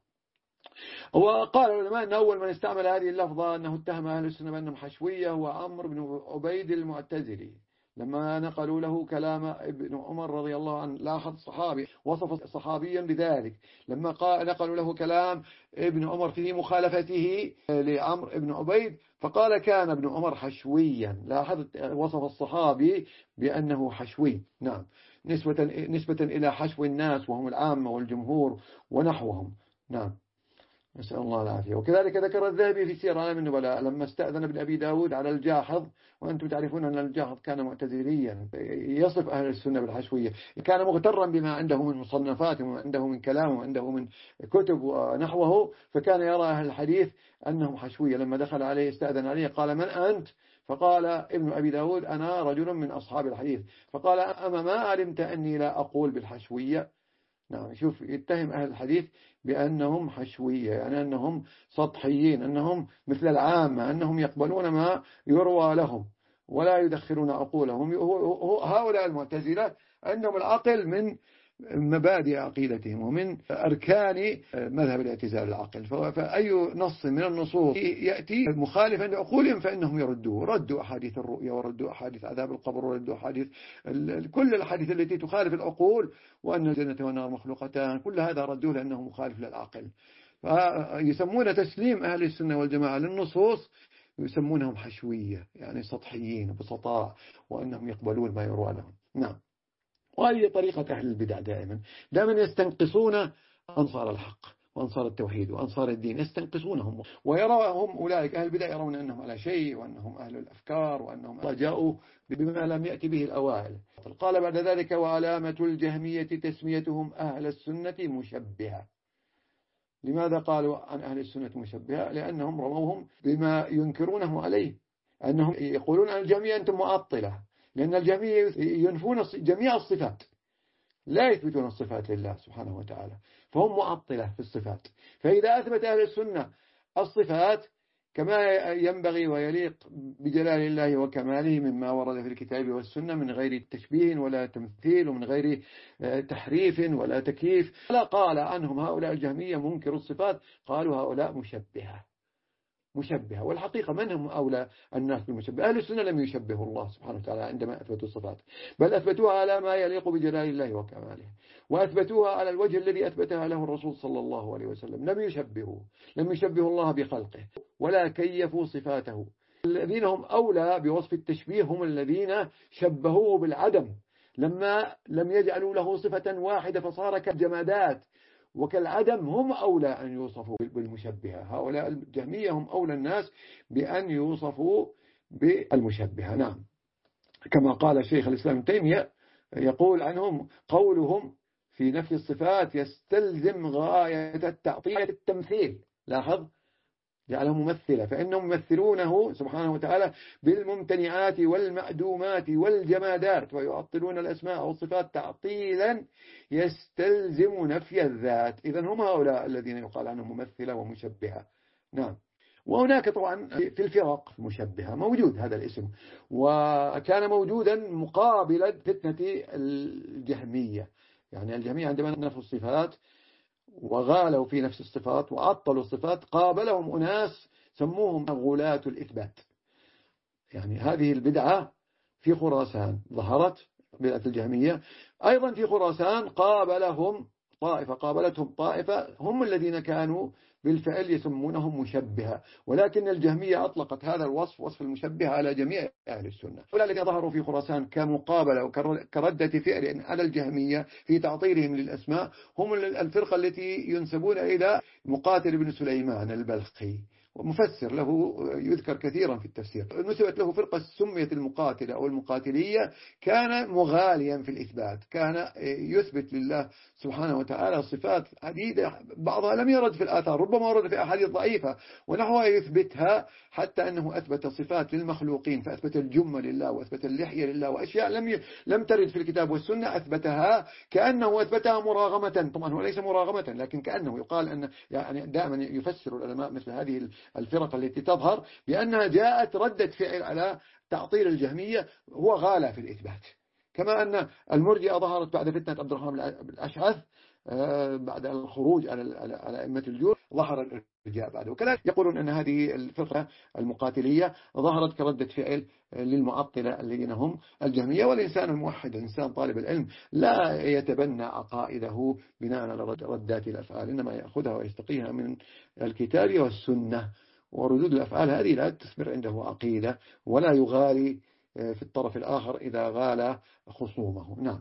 A: وقال العلماء أن أول من استعمل هذه اللفظة أنه اتهم أهل السنة بأنهم حشوية هو عمرو بن عبيد المعتزلي، لما نقلوا له كلام ابن عمر رضي الله عنه. لاحظ صحابي وصف صحابيا بذلك، لما قال نقلوا له كلام ابن عمر في مخالفته لعمرو بن عبيد فقال كان ابن عمر حشويا. لاحظ وصف الصحابي بأنه حشوي. نعم، نسبة, نسبة إلى حشو الناس وهم العامة والجمهور ونحوهم. نعم، نسأل الله العافية. وكذلك ذكر الذهبي في سير أعلام النبلاء لما استأذن ابن أبي داود على الجاحظ، وأنتم تعرفون أن الجاحظ كان معتزليا يصف أهل السنة بالحشوية، كان مغترا بما عنده من مصنفات وما عنده من كلام وعنده من كتب ونحوه، فكان يرى أهل الحديث أنهم حشوية. لما دخل عليه استأذن عليه قال من أنت؟ فقال ابن أبي داود أنا رجل من أصحاب الحديث، فقال أما ما علمت أني لا أقول بالحشوية. نعم، شوف، يتهم أهل الحديث بأنهم حشوية، يعني أنهم سطحيين، أنهم مثل العامة، أنهم يقبلون ما يروى لهم ولا يدخلون عقولهم. هؤلاء المعتزلة عندهم العقل من مبادئ عقيدتهم ومن أركان مذهب الاعتزال العقل، فأي نص من النصوص يأتي مخالفا لعقولهم فإنهم يردوه. ردوا أحاديث الرؤيا، وردوا أحاديث عذاب القبر، وردوا أحاديث كل الأحاديث التي تخالف العقول، وأن الجنة والنار مخلوقتان، كل هذا ردوه لأنه مخالف للعقل. فيسمون تسليم أهل السنة والجماعة للنصوص يسمونهم حشوية، يعني سطحيين بسطاء، وأنهم يقبلون ما يروى لهم. نعم. وهذه طريقة أهل البدع، دائما دائما يستنقصون أنصار الحق وأنصار التوحيد وأنصار الدين، يستنقصونهم، ويراهم أولئك أهل البدع يرون أنهم على شيء، وأنهم أهل الأفكار، وأنهم جاءوا بما لم يأتي به الأوائل. قال بعد ذلك وعلامة الجهمية تسميتهم أهل السنة مشبهة. لماذا قالوا عن أهل السنة مشبهة؟ لأنهم رموهم بما ينكرونه عليه، أنهم يقولون عن الجهمية أنتم معطلة، لأن الجهمية ينفون جميع الصفات، لا يثبتون الصفات لله سبحانه وتعالى، فهم معطلة في الصفات. فإذا أثبت أهل السنة الصفات كما ينبغي ويليق بجلال الله وكماله مما ورد في الكتاب والسنة من غير تشبيه ولا تمثيل ومن غير تحريف ولا تكييف، لا قال عنهم هؤلاء الجهمية منكر الصفات، قالوا هؤلاء مشبهة مشبهة. والحقيقة من هم أولى الناس بالمشبهة؟ أهل السنة لم يشبهوا الله سبحانه وتعالى عندما أثبتوا الصفات، بل أثبتوها على ما يليق بجلال الله وكماله، وأثبتوها على الوجه الذي أثبتها له الرسول صلى الله عليه وسلم. لم يشبهوا لم يشبهوا الله بخلقه ولا كيفوا صفاته. الذين هم أولى بوصف التشبيه هم الذين شبهوه بالعدم، لما لم يجعلوا له صفة واحدة فصار كالجمادات وكالعدم، هم أولى أن يوصفوا بالمشبهة. هؤلاء الجهمية هم أولى الناس بأن يوصفوا بالمشبهة. نعم، كما قال شيخ الإسلام ابن تيمية يقول عنهم قولهم في نفي الصفات يستلزم غاية التعطيل التمثيل. لاحظ، جعلهم ممثلة، فإنهم يمثلونه سبحانه وتعالى بالممتنعات والمعدومات والجمادات، ويعطلون الأسماء والصفات تعطيلا يستلزم نفي الذات. إذن هم هؤلاء الذين يقال عنهم ممثلة ومشبهة. نعم. وهناك طبعا في الفرق مشبهة موجود هذا الاسم، وكان موجودا مقابلا فتنة الجهمية. يعني الجهمية عندما نفوا الصفات وغالوا في نفس الصفات وعطلوا الصفات قابلهم أناس سموهم غلاة الإثبات. يعني هذه البدعة في خراسان ظهرت، بدعة الجهمية. أيضا في خراسان قابلهم طائفة قابلتهم طائفة هم الذين كانوا بالفعل يسمونهم مشبهة، ولكن الجهمية أطلقت هذا الوصف، وصف المشبهة، على جميع أهل السنة. والذين ظهروا في خراسان كمقابلة وكردة فعل على الجهمية في تعطيلهم للأسماء هم الفرقة التي ينسبون إلى مقاتل بن سليمان البلخي، ومفسر له يذكر كثيرا في التفسير. نسبت له فرقة سميت المقاتلة أو المقاتلية، كان مغاليا في الإثبات، كان يثبت لله سبحانه وتعالى صفات عديدة بعضها لم يرد في الآثار، ربما ورد في أحاديث ضعيفة ونحوها يثبتها، حتى أنه أثبت صفات للمخلوقين، فأثبت الجمة لله وأثبت اللحية لله، وأشياء لم ي... لم ترد في الكتاب والسنة أثبتها كأنه أثبتها مراغمة. طبعا هو ليس مراغمة، لكن كأنه يقال أن يعني دائما يفسر العلماء مثل هذه الفرق التي تظهر بأنها جاءت ردة فعل على تعطيل الجهمية، هو غالى في الإثبات. كما أن المرجئة ظهرت بعد فتنة عبد الرحمن الأشعث بعد الخروج على أئمة الجور، ظهر الإرجاء بعده. وكذلك يقولون أن هذه الفرقة المقاتلية ظهرت كردة فعل للمعطلة الذين هم الجهمية. والإنسان الموحد، الإنسان طالب العلم، لا يتبنى عقائده بناء على ردات الأفعال، إنما يأخذها ويستقيها من الكتاب والسنة. وردود الأفعال هذه لا تثمر عنده عقيدة، ولا يغالي في الطرف الآخر إذا غالى خصومه. نعم.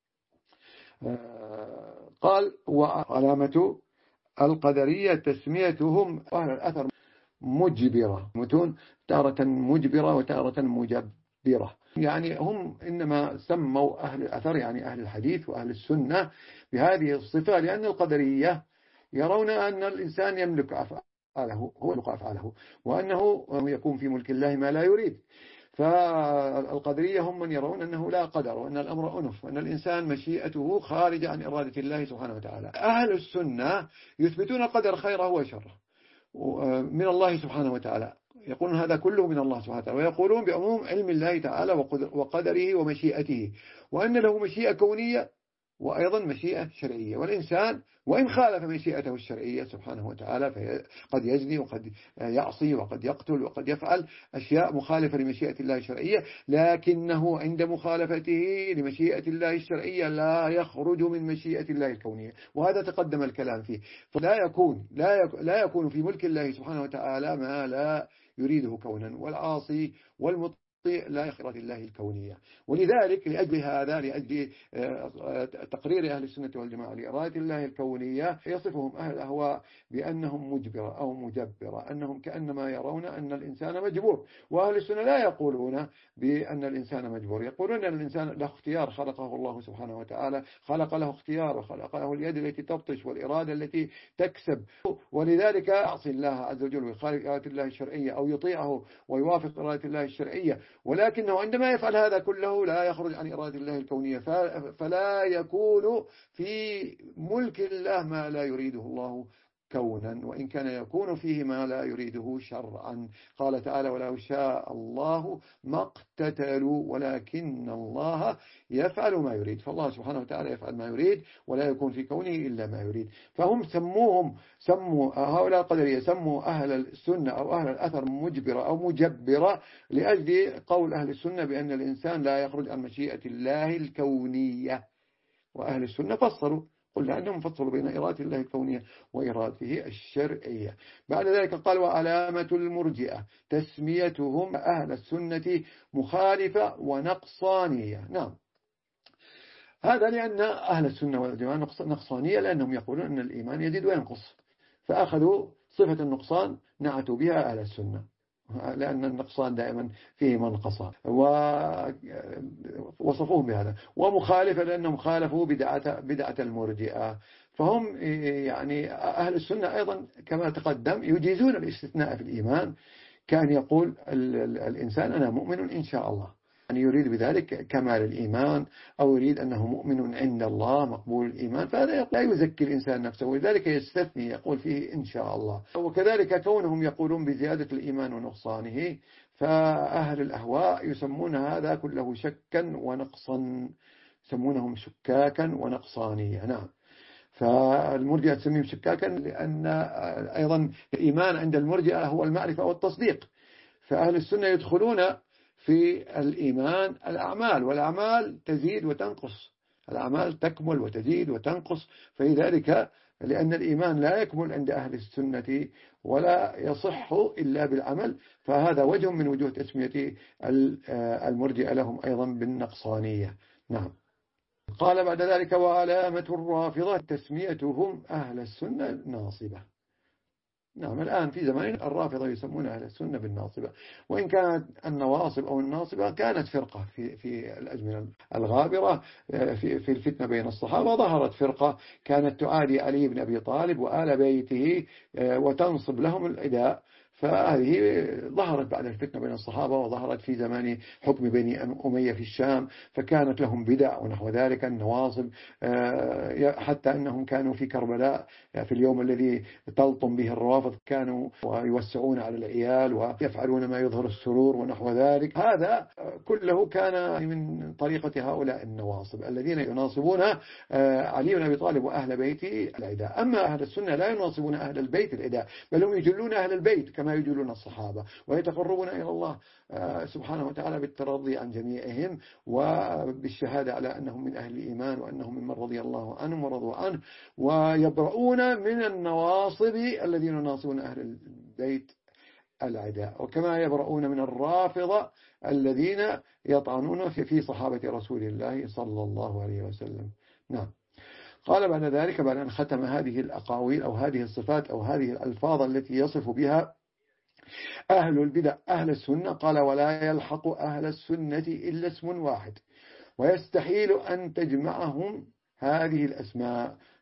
A: قال وعلامة القدرية تسميتهم أهل الأثر مجبرة، متون تارة مجبرة وتارة مجبرة. يعني هم إنما سموا أهل الأثر يعني أهل الحديث وأهل السنة بهذه الصفة، لأن القدرية يرون أن الإنسان يملك أفعال أفعاله، هو يخلق أفعاله، وأنه يكون في ملك الله ما لا يريد. فالقدرية هم من يرون أنه لا قدر، وأن الأمر أنف، وأن الإنسان مشيئته خارجة عن إرادة الله سبحانه وتعالى. أهل السنة يثبتون القدر خيره وشره من الله سبحانه وتعالى، يقولون هذا كله من الله سبحانه وتعالى، ويقولون بعموم علم الله تعالى وقدره ومشيئته، وأن له مشيئة كونية وأيضا مشيئة شرعية. والإنسان وإن خالف مشيئته الشرعية سبحانه وتعالى، قد يزني وقد يعصي وقد يقتل وقد يفعل أشياء مخالفة لمشيئة الله الشرعية، لكنه عند مخالفته لمشيئة الله الشرعية لا يخرج من مشيئة الله الكونية، وهذا تقدم الكلام فيه. فلا يكون لا يكون في ملك الله سبحانه وتعالى ما لا يريده كونا، والعاصي والمطيع لا يخرج الله الكونية. ولذلك لأجل هذا، لأجل تقرير أهل السنة والجماعة لإرادة الله الكونية، يصفهم أهل الأهواء بأنهم مجبرة أو مجبرة، أنهم كأنما يرون أن الإنسان مجبور. وأهل السنة لا يقولون بأن الإنسان مجبور، يقولون أن الإنسان له اختيار خلقه الله سبحانه وتعالى، خلق له اختيار وخلق له اليد التي تبطش والإرادة التي تكسب. ولذلك يعصي الله عز وجل ويخالف إرادة الله الشرعية أو يطيعه ويوافق إرادة الله الشرعية، ولكنه عندما يفعل هذا كله لا يخرج عن إرادة الله الكونية، فلا يكون في ملك الله ما لا يريده الله كونا، وإن كان يكون فيه ما لا يريده شرعا. قال تعالى: ولو شاء الله ما اقتتلوا ولكن الله يفعل ما يريد. فالله سبحانه وتعالى يفعل ما يريد ولا يكون في كونه إلا ما يريد. فهم سموهم سموا هؤلاء القدرية سموا أهل السنة أو أهل الأثر مجبرة أو مجبرة، لأجل قول أهل السنة بأن الإنسان لا يخرج عن مشيئة الله الكونية. وأهل السنة فصلوا، قلنا أنهم فصلوا بين إرادة الله الكونية وإرادته الشرعية. بعد ذلك قال: وعلامة المرجئة تسميتهم أهل السنة مخالفة ونقصانية. نعم، هذا لأن أهل السنة والجماعة نقصانية، لأنهم يقولون أن الإيمان يزيد وينقص، فأخذوا صفة النقصان نعتوا بها أهل السنة، لأن النقصان دائما فيه منقصة، ووصفوهم بهذا. ومخالفة لأنهم خالفوا بدعة, بدعة المرجئة. فهم يعني أهل السنة أيضا كما تقدم يجيزون الاستثناء في الإيمان، كان يقول الإنسان أنا مؤمن إن شاء الله، يعني يريد بذلك كمال الإيمان، أو يريد أنه مؤمن عند الله مقبول الإيمان، فهذا لا يزكي الإنسان نفسه، ولذلك يستثني يقول فيه إن شاء الله. وكذلك كونهم يقولون بزيادة الإيمان ونقصانه، فأهل الأهواء يسمون هذا كله شكا ونقصا، يسمونهم شكاكا ونقصانية. نعم، فالمرجئة تسميهم شكاكا لأن أيضا الإيمان عند المرجئة هو المعرفة والتصديق، فأهل السنة يدخلون في الإيمان الأعمال، والأعمال تزيد وتنقص، الأعمال تكمل وتزيد وتنقص. فلذلك لأن الإيمان لا يكمل عند أهل السنة ولا يصح إلا بالعمل، فهذا وجه من وجوه تسمية المرجئة لهم أيضا بالنقصانية. نعم. قال بعد ذلك: وعلامة الرافضة تسميتهم أهل السنة ناصبة. نعم، الآن في زمان الرافضة يسمون أهل السنة بالناصبة، وإن كانت النواصب أو الناصبة كانت فرقة في في الأزمنة الغابرة، في في الفتنة بين الصحابة ظهرت فرقة كانت تعادي علي بن أبي طالب وآل بيته وتنصب لهم العداء، فهذه ظهرت بعد الفتنة بين الصحابة، وظهرت في زمان حكم بني أمية في الشام، فكانت لهم بدع ونحو ذلك النواصب، حتى أنهم كانوا في كربلاء في اليوم الذي تلطم به الروافض كانوا يوسعون على العيال ويفعلون ما يظهر السرور ونحو ذلك. هذا كله كان من طريقة هؤلاء النواصب الذين يناصبون علي بن أبي طالب وأهل بيته العداء. أما أهل السنة لا يناصبون أهل البيت العداء، بل هم يجلون أهل البيت كما يجلون الصحابة، ويتقربون إلى الله سبحانه وتعالى بالترضي عن جميعهم وبالشهادة على أنهم من أهل الإيمان وأنهم ممن رضي الله عنهم ورضوا عنه، ويبرؤون من النواصب الذين يناصبون أهل البيت العداء، وكما يبرؤون من الرافضة الذين يطعنون في صحابة رسول الله صلى الله عليه وسلم. نعم. قال بعد ذلك، بعد أن ختم هذه الأقاويل أو هذه الصفات أو هذه الألفاظ التي يصف بها أهل البدع أهل السنة، قال: ولا يلحق أهل السنة إلا اسم واحد، ويستحيل أن تجمعهم هذه الأسماء.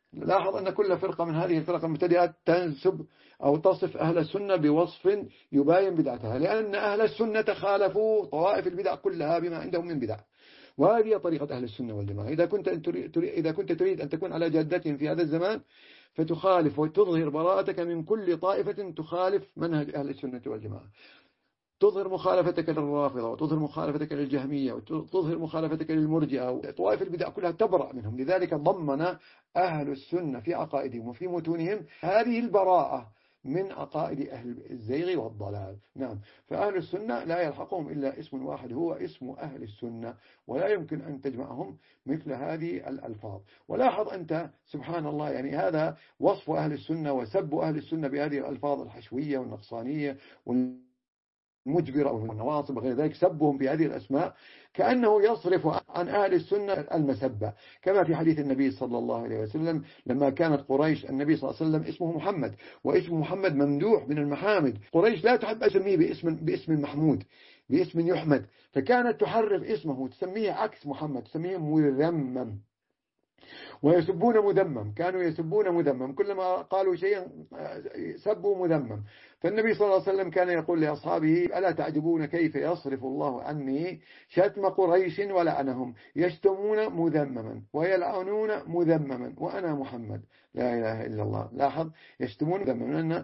A: لاحظ أن كل فرقة من هذه الفرق المبتدئة تنسب أو تصف أهل السنة بوصف يباين بدعتها، لأن أهل السنة خالفوا طوائف البدع كلها بما عندهم من بدع. وهذه طريقة أهل السنة والجماعة. إذا كنت تريد إذا كنت تريد أن تكون على جادتهم في هذا الزمان، فتخالف وتظهر براءتك من كل طائفة تخالف منهج أهل السنة والجماعة. تظهر مخالفتك للرافضة، وتظهر مخالفتك للجهمية، وتظهر مخالفتك للمرجئة، وطوائف البدع كلها تبرأ منهم. لذلك ضمن أهل السنة في عقائدهم وفي متونهم هذه البراءة من عقائد أهل الزيغ والضلال. نعم، فأهل السنة لا يلحقهم إلا اسم واحد، هو اسم أهل السنة، ولا يمكن أن تجمعهم مثل هذه الألفاظ. ولاحظ أنت سبحان الله، يعني هذا وصف أهل السنة وسب أهل السنة بهذه الألفاظ الحشوية والنقصانية وال مجبرة والنواصب وغير ذلك، سبهم بهذه الأسماء كأنه يصرف عن أهل السنة المسبة، كما في حديث النبي صلى الله عليه وسلم لما كانت قريش، النبي صلى الله عليه وسلم اسمه محمد، واسم محمد ممدوح من المحامد، قريش لا تحب أسميه باسم باسم محمود، باسم يحمد، فكانت تحرف اسمه تسميه عكس محمد، تسميه مذمم، ويسبون مذمم، كانوا يسبون مذمم، كلما قالوا شيئا سبوا مذمم. فالنبي صلى الله عليه وسلم كان يقول لأصحابه: ألا تعجبون كيف يصرف الله عني شتم قريش ولعنهم، يشتمون مذمما ويلعنون مذمما وأنا محمد لا إله إلا الله. لاحظ، يشتمون مذمما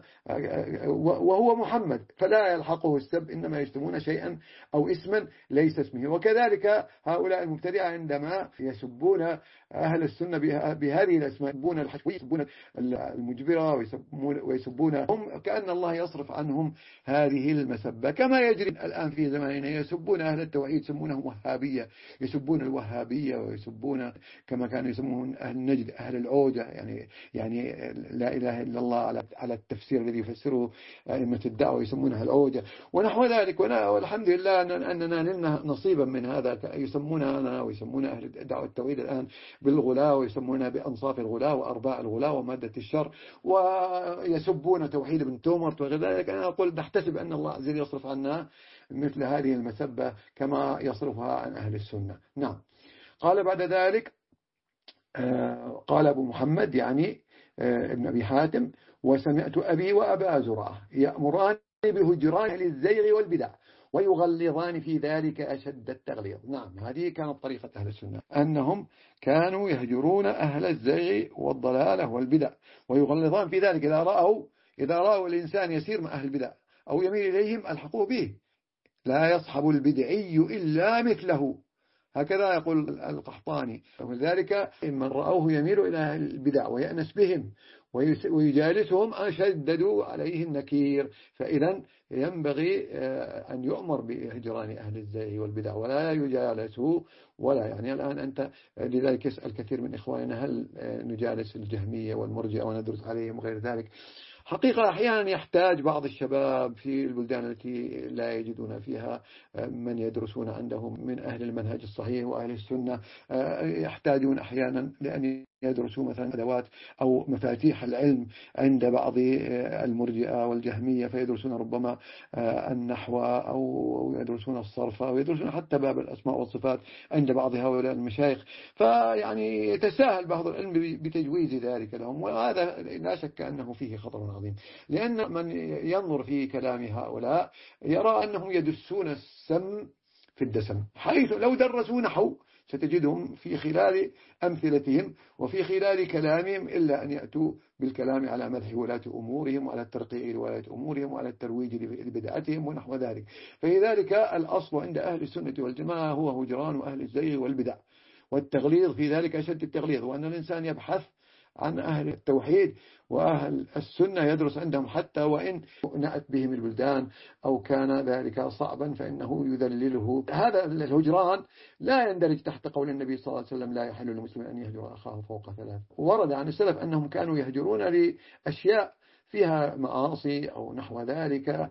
A: وهو محمد، فلا يلحقه السب، إنما يشتمون شيئا أو اسما ليس اسمه. وكذلك هؤلاء المبتدعة عندما يسبون أهل السنة بهذه الأسماء، يسبون الحشوية، يسبون المجبرة، ويسبون هم، كأن الله يصرف عنهم هذه المسبة، كما يجري الآن في زماننا، يسبون أهل التوحيد، يسمونهم وهابية، يسبون الوهابية، ويسبون كما كانوا يسمون أهل النجد أهل العودة، يعني يعني لا إله إلا الله على على التفسير الذي يفسره أئمة الدعوة، يسمونها العودة ونحو ذلك. والحمد لله أننا نلنا نصيبا من هذا، يسموننا ويسمون أهل دعوة التوحيد الآن بالغلاة، ويسمونها بأنصاف الغلاة وأرباع الغلاة ومادة الشر، ويسبون توحيد ابن تومرت وغير ذلك. أنا أقول نحتسب أن الله عز وجل يصرف عنا مثل هذه المسبة كما يصرفها عن أهل السنة. نعم. قال بعد ذلك قال أبو محمد يعني ابن أبي حاتم: وسمعت أبي وأبا زرعة يأمران بهجران للزيغ والبدع ويغلظان في ذلك أشد التغليظ. نعم، هذه كانت طريقة أهل السنة، أنهم كانوا يهجرون أهل الزيغ والضلالة والبدع ويغلظان في ذلك. إذا رأوا إذا رأوا الإنسان يسير مع أهل البدع أو يميل إليهم ألحقوا به، لا يصحب البدعي إلا مثله، هكذا يقول القحطاني. ولذلك من رأوه يميل إلى البدع ويأنس بهم ويجالسهم أشددوا عليه النكير. فإذا ينبغي أن يؤمر بهجران أهل الزيغ والبدع ولا يجالسوا ولا يعني الآن أنت لذلك يسأل كثير من إخواننا: هل نجالس الجهمية والمرجئة وندرس عليهم وغير ذلك؟ حقيقة أحيانا يحتاج بعض الشباب في البلدان التي لا يجدون فيها من يدرسون عندهم من أهل المنهج الصحيح وأهل السنة، يحتاجون أحيانا لأن يدرسوا مثلا أدوات أو مفاتيح العلم عند بعض المرجئة والجهمية، فيدرسون ربما النحو أو يدرسون الصرف أو يدرسون حتى باب الأسماء والصفات عند بعض هؤلاء المشايخ، فيعني يتساهل بعض العلم بتجويز ذلك لهم، وهذا لا شك أنه فيه خطر عظيم، لأن من ينظر في كلام هؤلاء يرى أنهم يدسون السم في الدسم، حيث لو درسوا نحو ستجدهم في خلال أمثلتهم وفي خلال كلامهم إلا أن يأتوا بالكلام على مدح ولاة أمورهم وعلى الترقيع لولاة أمورهم وعلى الترويج لبدعتهم ونحو ذلك. فلذلك الأصل عند أهل السنة والجماعة هو هجران أهل الزيغ والبدع، والتغليظ في ذلك أشد التغليظ، وأن الإنسان يبحث عن أهل التوحيد وأهل السنة يدرس عندهم حتى وإن نأت بهم البلدان أو كان ذلك صعبا فإنه يذلله. هذا الهجران لا يندرج تحت قول النبي صلى الله عليه وسلم: لا يحل للمسلم أن يهجر أخاه فوق ثلاث. ورد عن السلف أنهم كانوا يهجرون لأشياء فيها معاصي أو نحو ذلك،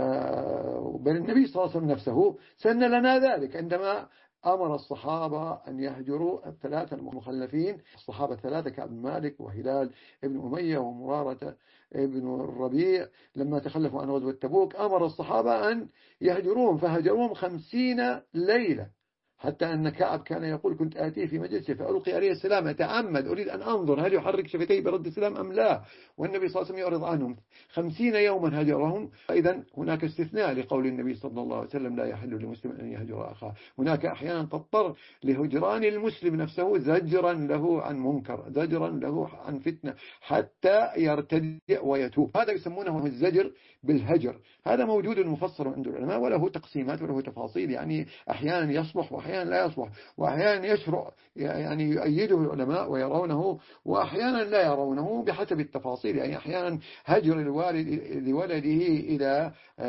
A: بل النبي صلى الله عليه وسلم نفسه سن لنا ذلك عندما أمر الصحابة أن يهجروا الثلاثة المخلفين، الصحابة الثلاثة كعب بن مالك وهلال ابن أمية ومرارة ابن الربيع، لما تخلفوا عن غزوة تبوك أمر الصحابة أن يهجروهم، فهجروهم خمسين ليلة حتى أن كعب كان يقول كنت آتيه في مجلسه فألقي عليه السلام أتعمد أريد أن أنظر هل يحرك شفتيه برد السلام أم لا، والنبي صلى الله عليه وسلم يعرض عنهم خمسين يوما هجرهم. إذا هناك استثناء لقول النبي صلى الله عليه وسلم لا يحل لمسلم أن يهجر أخاه. هناك أحيانا تضطر لهجران المسلم نفسه زجرا له عن منكر، زجرا له عن فتنة، حتى يرتدع ويتوب. هذا يسمونه الزجر بالهجر. هذا موجود مفصل عند العلماء وله تقسيمات وله تفاصيل، يعني أحيانا يصلح وأحيانا لا يصلح، وأحيانا يشرع يعني يؤيده العلماء ويرونه، وأحيانا لا يرونه بحسب التفاصيل. يعني أحيانا هجر الوالد لولده إذا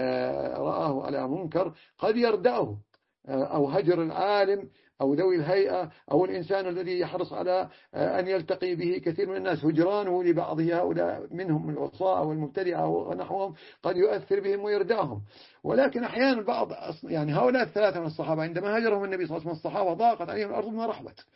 A: رآه على منكر قد يردعه، أو هجر العالم أو ذوي الهيئة أو الإنسان الذي يحرص على أن يلتقي به كثير من الناس، هجرانه لبعض هؤلاء منهم العصاة والمبتدعة ونحوهم قد يؤثر بهم ويردعهم. ولكن أحيانا بعض يعني هؤلاء الثلاثة من الصحابة عندما هجرهم النبي صلى الله عليه وسلم الصحابة ضاقت عليهم الأرض ما رحبت،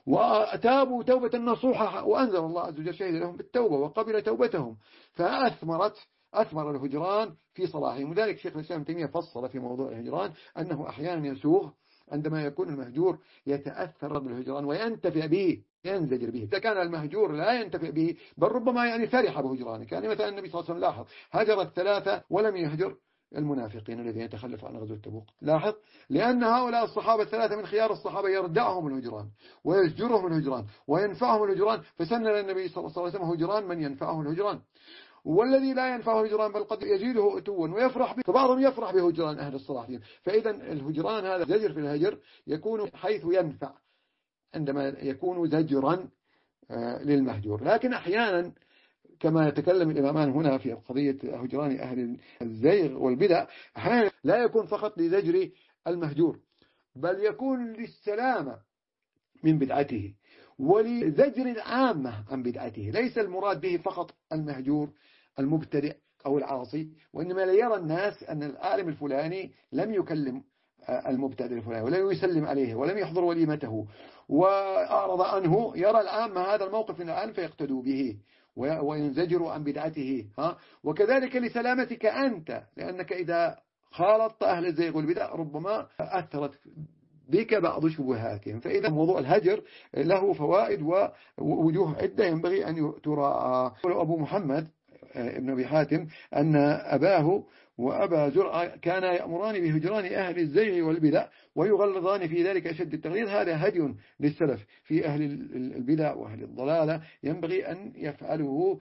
A: وتابوا توبة نصوحة، وأنزل الله عز وجل شهد لهم بالتوبة وقبل توبتهم، فأثمرت أثمر الهجران في صلاحهم. وذلك شيخ الإسلام ابن تيمية فصل في موضوع الهجران أنه أحيانا يسوغ عندما يكون المهجور يتأثر بالهجران وينتفع به ينزجر به. إذا كان المهجور لا ينتفع به بل ربما يعني فرح بهجرانه، يعني مثلا النبي صلى الله عليه وسلم لاحظ هجر الثلاثة ولم يهجر المنافقين الذين يتخلفوا عن غزوة تبوك. لاحظ لأن هؤلاء الصحابة الثلاثة من خيار الصحابة يردعهم الهجران ويزجرهم الهجران وينفعهم الهجران، فسن للنبي صلى الله عليه وسلم هجران من ينفعه الهجران، والذي لا ينفعه هجران بل قد يزيده أتوا ويفرح به، فبعضهم يفرح بهجران أهل الصلاحين. فإذا الهجران هذا زجر في الهجر يكون حيث ينفع عندما يكون زجرا للمهجور. لكن أحيانا كما يتكلم الإمامان هنا في قضية هجران أهل الزيغ والبدع، أحيانا لا يكون فقط لزجر المهجور بل يكون للسلامة من بدعته ولزجر العامة عن بدعته. ليس المراد به فقط المهجور المبتدع أو العاصي، وإنما ليرى الناس أن العالم الفلاني لم يكلم المبتدع الفلاني ولم يسلم عليه ولم يحضر وليمته وأعرض عنه، يرى العامة هذا الموقف من العالم فيقتدوا به وينزجروا عن بدعته. ها وكذلك لسلامتك أنت، لأنك إذا خالطت أهل الزيغ والبدع ربما أثرت بك بعض شبهاتهم. فإذا موضوع الهجر له فوائد ووجوه عدة ينبغي أن تراعى. أبو محمد ابن أبي حاتم أن أباه وأبا زرع كان يأمران بهجران أهل الزيغ والبدع ويغلظان في ذلك أشد التغليظ. هذا هدي للسلف في أهل البدع وأهل الضلالة، ينبغي أن يفعله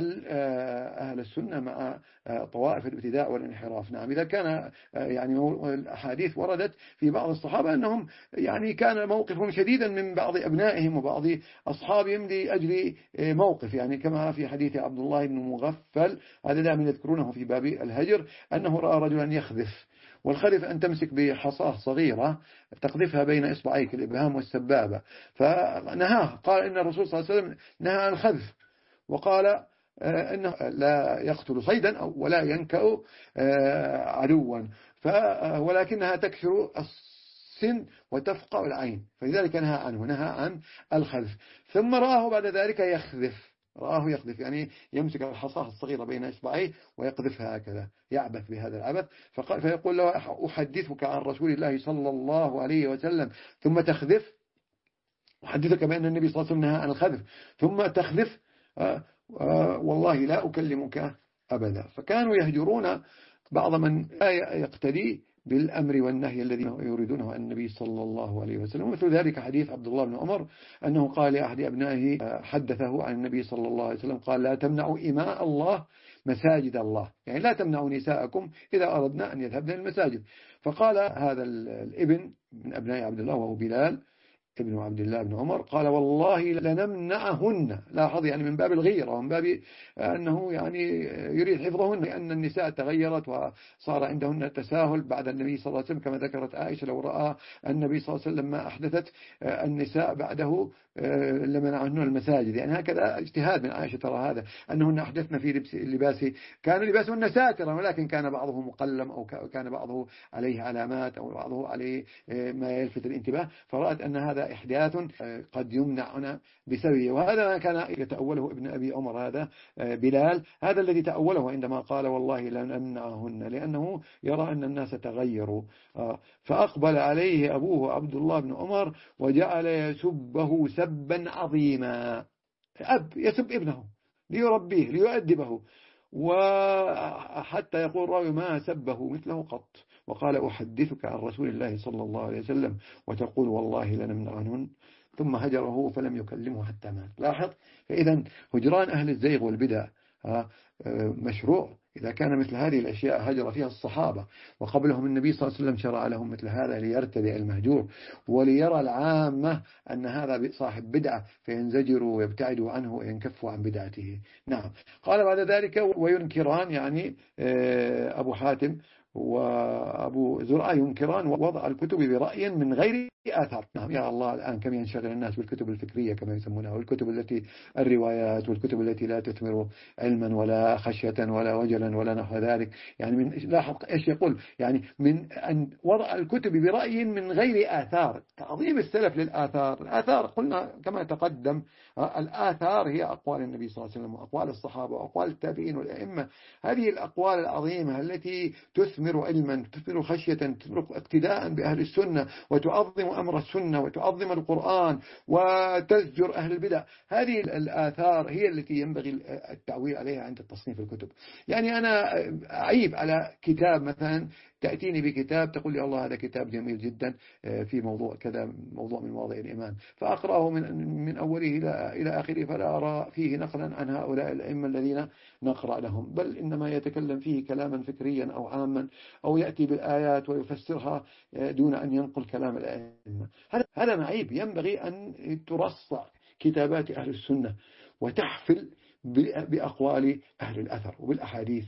A: أهل السنة مع طوائف الابتداع والانحراف. نعم إذا كان يعني الأحاديث وردت في بعض الصحابة أنهم يعني كان موقفهم شديدا من بعض أبنائهم وبعض أصحابهم لأجل موقف، يعني كما في حديث عبد الله بن مغفل هذا دائما يذكرونه في باب الهجر أنه رأى رجلا يخذف، والخذف أن تمسك بحصاة صغيرة تقذفها بين إصبعيك الإبهام والسبابة، فنهاه قال إن الرسول صلى الله عليه وسلم نهى عن الخذف، وقال إنه لا يقتل صيدا ولا ينكأ عدوا ولكنها تكسر السن وتفقع العين، فلذلك نهى عنه، نهى عن الخذف. ثم رآه بعد ذلك يخذف، رآه يقذف يعني يمسك الحصاة الصغيرة بين إصبعيه ويقذفها هكذا، يعبث بهذا العبث. فقال فيقول له أحدثك عن رسول الله صلى الله عليه وسلم ثم تخذف، أحدثك بأن النبي صلى الله عليه وسلم نهى عن الخذف ثم تخذف، آه آه والله لا أكلمك أبدا. فكانوا يهجرون بعض من لا يقتدي بالأمر والنهي الذي يريدونه عن النبي صلى الله عليه وسلم. مثل ذلك حديث عبد الله بن عمر أنه قال لأحد أبنائه حدثه عن النبي صلى الله عليه وسلم قال لا تمنعوا إماء الله مساجد الله، يعني لا تمنعوا نساءكم إذا أردنا أن يذهبن المساجد. فقال هذا الابن من أبناء عبد الله وهو بلال ابن عبد الله بن عمر قال والله لنمنعهن، لاحظ يعني من باب الغيرة ومن باب أنه يعني يريد حفظهن، لأن النساء تغيرت وصار عندهن تساهل بعد النبي صلى الله عليه وسلم، كما ذكرت عائشة لو رأى النبي صلى الله عليه وسلم ما أحدثت النساء بعده لمنعهن المساجد، يعني هكذا اجتهاد من عائشة ترى هذا أنهن أحدثن في لباس كان لباسهن ساترا ولكن كان بعضه مقلم أو كان بعضه عليه علامات أو بعضه عليه ما يلفت الانتباه، فرأت أن هذا هذا إحداث قد يمنعنا بسببه. وهذا ما كان يتأوله ابن أبي عمر هذا بلال، هذا الذي تأوله عندما قال والله لن أمنعهن، لأنه يرى أن الناس تغيروا. فأقبل عليه أبوه عبد الله بن عمر وجعل يسبه سبا عظيما. أب يسب ابنه ليربيه ليؤدبه، وحتى يقول راوي ما سبه مثله قط. وقال أحدثك عن رسول الله صلى الله عليه وسلم وتقول والله لنمنعنهن، ثم هجره فلم يكلمه حتى مات. لاحظ، فإذا هجران أهل الزيغ والبدع مشروع إذا كان مثل هذه الأشياء هجر فيها الصحابة، وقبلهم النبي صلى الله عليه وسلم شرع لهم مثل هذا ليرتدع المهجور، وليرى العامة أن هذا صاحب بدعة فينزجروا ويبتعدوا عنه وينكفوا عن بدعته. نعم. قال بعد ذلك وينكران، يعني أبو حاتم وأبو زرعة ينكران وضع الكتب برأي من غير آثار. نعم، يا الله الآن كم ينشغل الناس بالكتب الفكرية كما يسمونها، والكتب التي الروايات، والكتب التي لا تثمر علما ولا خشية ولا وجلا ولا نحو ذلك. يعني من لاحظ إيش يقول، يعني من أن وضع الكتب برأي من غير آثار. تعظيم السلف للآثار. الآثار قلنا كما تقدم، الآثار هي أقوال النبي صلى الله عليه وسلم وأقوال الصحابة وأقوال التابعين والأئمة. هذه الأقوال العظيمة التي تثمر علما، تثمر خشية، تثمر اقتداء بأهل السنة، وتعظم أمر السنة، وتعظم القرآن، وتزجر أهل البدع. هذه الآثار هي التي ينبغي التعويل عليها عند التصنيف الكتب. يعني أنا أعيب على كتاب مثلا، تأتيني بكتاب تقول لي الله هذا كتاب جميل جدا في موضوع كذا، موضوع من مواضيع الإيمان، فأقرأه من من أوله إلى إلى آخره، فلا أرى فيه نقلا عن هؤلاء الأئمة الذين نقرأ لهم، بل إنما يتكلم فيه كلاما فكريا أو عاما، أو يأتي بالآيات ويفسرها دون أن ينقل كلام الأئمة. هذا معيب. ينبغي أن ترصع كتابات أهل السنة وتحفل بأقوال أهل الأثر وبالأحاديث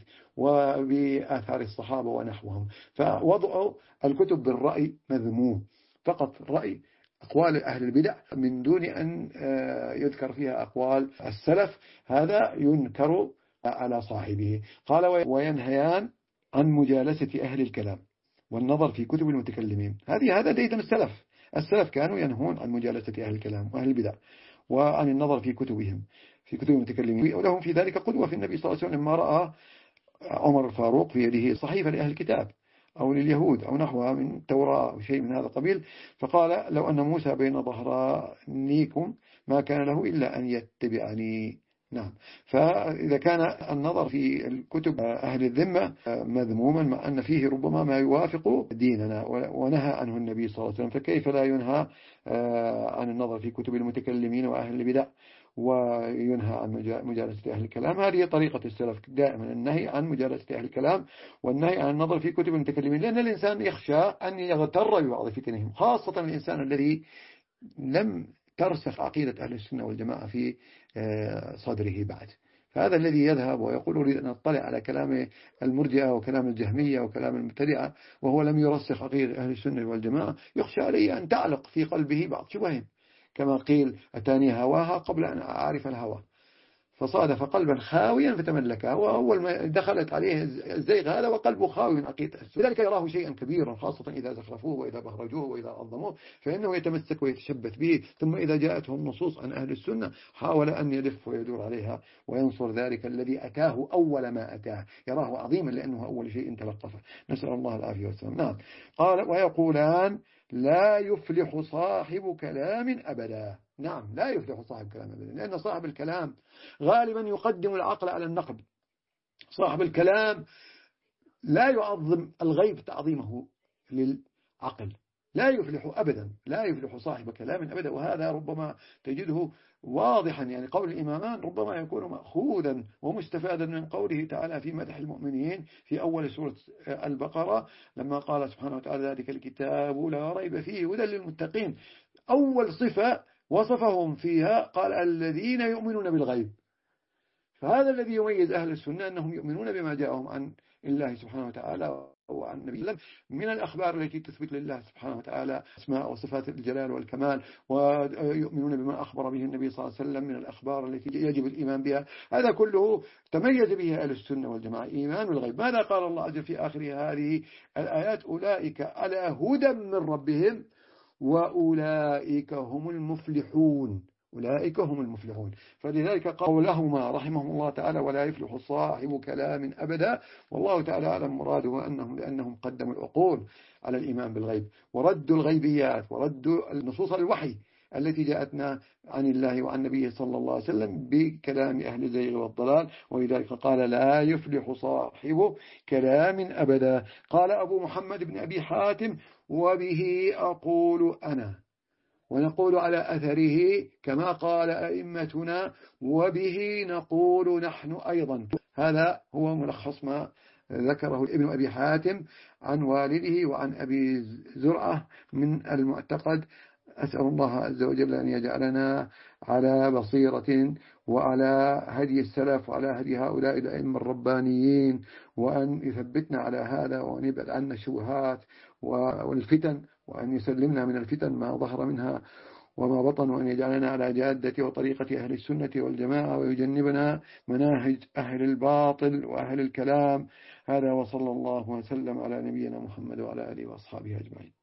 A: وبآثار الصحابة ونحوهم. فوضع الكتب بالرأي مذموم، فقط رأي أقوال أهل البدع من دون أن يذكر فيها أقوال السلف، هذا ينكر على صاحبه. قال وينهيان عن مجالسة أهل الكلام والنظر في كتب المتكلمين. هذه هذا ديدن السلف. السلف كانوا ينهون عن مجالسة أهل الكلام وأهل البدع وعن النظر في كتبهم، في كتب المتكلمين، ولهم في ذلك قدوة في النبي صلى الله عليه وسلم لما رأى عمر الفاروق في يده صحيفة لأهل الكتاب أو لليهود أو نحوها من التوراة أو شيء من هذا القبيل، فقال لو أن موسى بين ظهرانيكم ما كان له إلا أن يتبعني. نعم. فإذا كان النظر في الكتب أهل الذمة مذموما، مع أن فيه ربما ما يوافق ديننا ونهى عنه النبي صلى الله عليه وسلم، فكيف لا ينهى عن النظر في كتب المتكلمين وأهل البدع وينهى عن مجالسة أهل الكلام؟ هذه طريقة السلف دائما، النهي عن مجالسة أهل الكلام والنهي عن النظر في كتب المتكلمين، لأن الإنسان يخشى أن يغتر ببعض فتنهم، خاصة الإنسان الذي لم ترسخ عقيدة أهل السنة والجماعة في صدره بعد. فهذا الذي يذهب ويقول أريد أن أطلع على كلام المرجئة وكلام الجهمية وكلام المبتدعة وهو لم يرسخ عقيدة أهل السنة والجماعة، يخشى عليه أن تعلق في قلبه بعض شبههم، كما قيل أتاني هواها قبل أن أعرف الهوى، فصادف قلبا خاويا فتملكها، وأول ما دخلت عليه الزيغ هذا وقلبه خاوي من عقيدة السنة، لذلك يراه شيئا كبيرا، خاصة إذا زخرفوه وإذا بهرجوه وإذا عظموه، فإنه يتمسك ويتشبث به. ثم إذا جاءته النصوص عن أهل السنة حاول أن يلف ويدور عليها وينصر ذلك الذي أتاه أول ما أتاه، يراه عظيما لأنه أول شيء تلقفه. نسأل الله العافية والسلام. نعم. قال ويقولان لا يفلح صاحب كلام أبدا. نعم، لا يفلح صاحب كلام أبدا، لأن صاحب الكلام غالبا يقدم العقل على النقل. صاحب الكلام لا يعظم الغيب تعظيمه للعقل، لا يفلح أبدا، لا يفلح صاحب كلام أبدا. وهذا ربما تجده واضحا، يعني قول الإمامان ربما يكون مأخوذا ومستفادا من قوله تعالى في مدح المؤمنين في أول سورة البقرة لما قال سبحانه وتعالى ذلك الكتاب لا ريب فيه هدى للمتقين. أول صفة وصفهم فيها قال الذين يؤمنون بالغيب. فهذا الذي يميز أهل السنة أنهم يؤمنون بما جاءهم عن الله سبحانه وتعالى وعن النبي صلى الله عليه وسلم من الأخبار التي تثبت لله سبحانه وتعالى أسماء وصفات الجلال والكمال، ويؤمنون بما أخبر به النبي صلى الله عليه وسلم من الأخبار التي يجب الإيمان بها. هذا كله تميز به أهل السنة والجماعة، إيمان بالغيب. ماذا قال الله عز وجل في آخر هذه الآيات؟ أولئك على هدى من ربهم وأولئك هم المفلحون. أولئك هم المفلحون. فلذلك قولهما رحمهم الله تعالى ولا يفلح صاحب كلام أبدا، والله تعالى أعلم مراده أنهم لأنهم قدموا العقول على الإيمان بالغيب وردوا الغيبيات وردوا النصوص الوحي التي جاءتنا عن الله وعن نبيه صلى الله عليه وسلم بكلام أهل الزيغ والضلال. ولذلك قال لا يفلح صاحب كلام أبدا. قال أبو محمد بن أبي حاتم وبه أقول أنا، ونقول على أثره كما قال أئمتنا وبه نقول نحن أيضا. هذا هو ملخص ما ذكره ابن أبي حاتم عن والده وعن أبي زرعة من المعتقد. أسأل الله عز وجل أن يجعلنا على بصيرة وعلى هدي السلف وعلى هدي هؤلاء الأئمة الربانيين، وأن يثبتنا على هذا وأن يبعد عنا الشبهات والفتن، وأن يسلمنا من الفتن ما ظهر منها وما بطن، وأن يجعلنا على جادة وطريقة أهل السنة والجماعة ويجنبنا مناهج أهل الباطل وأهل الكلام. هذا وصلى الله وسلم على نبينا محمد وعلى آله وأصحابه أجمعين.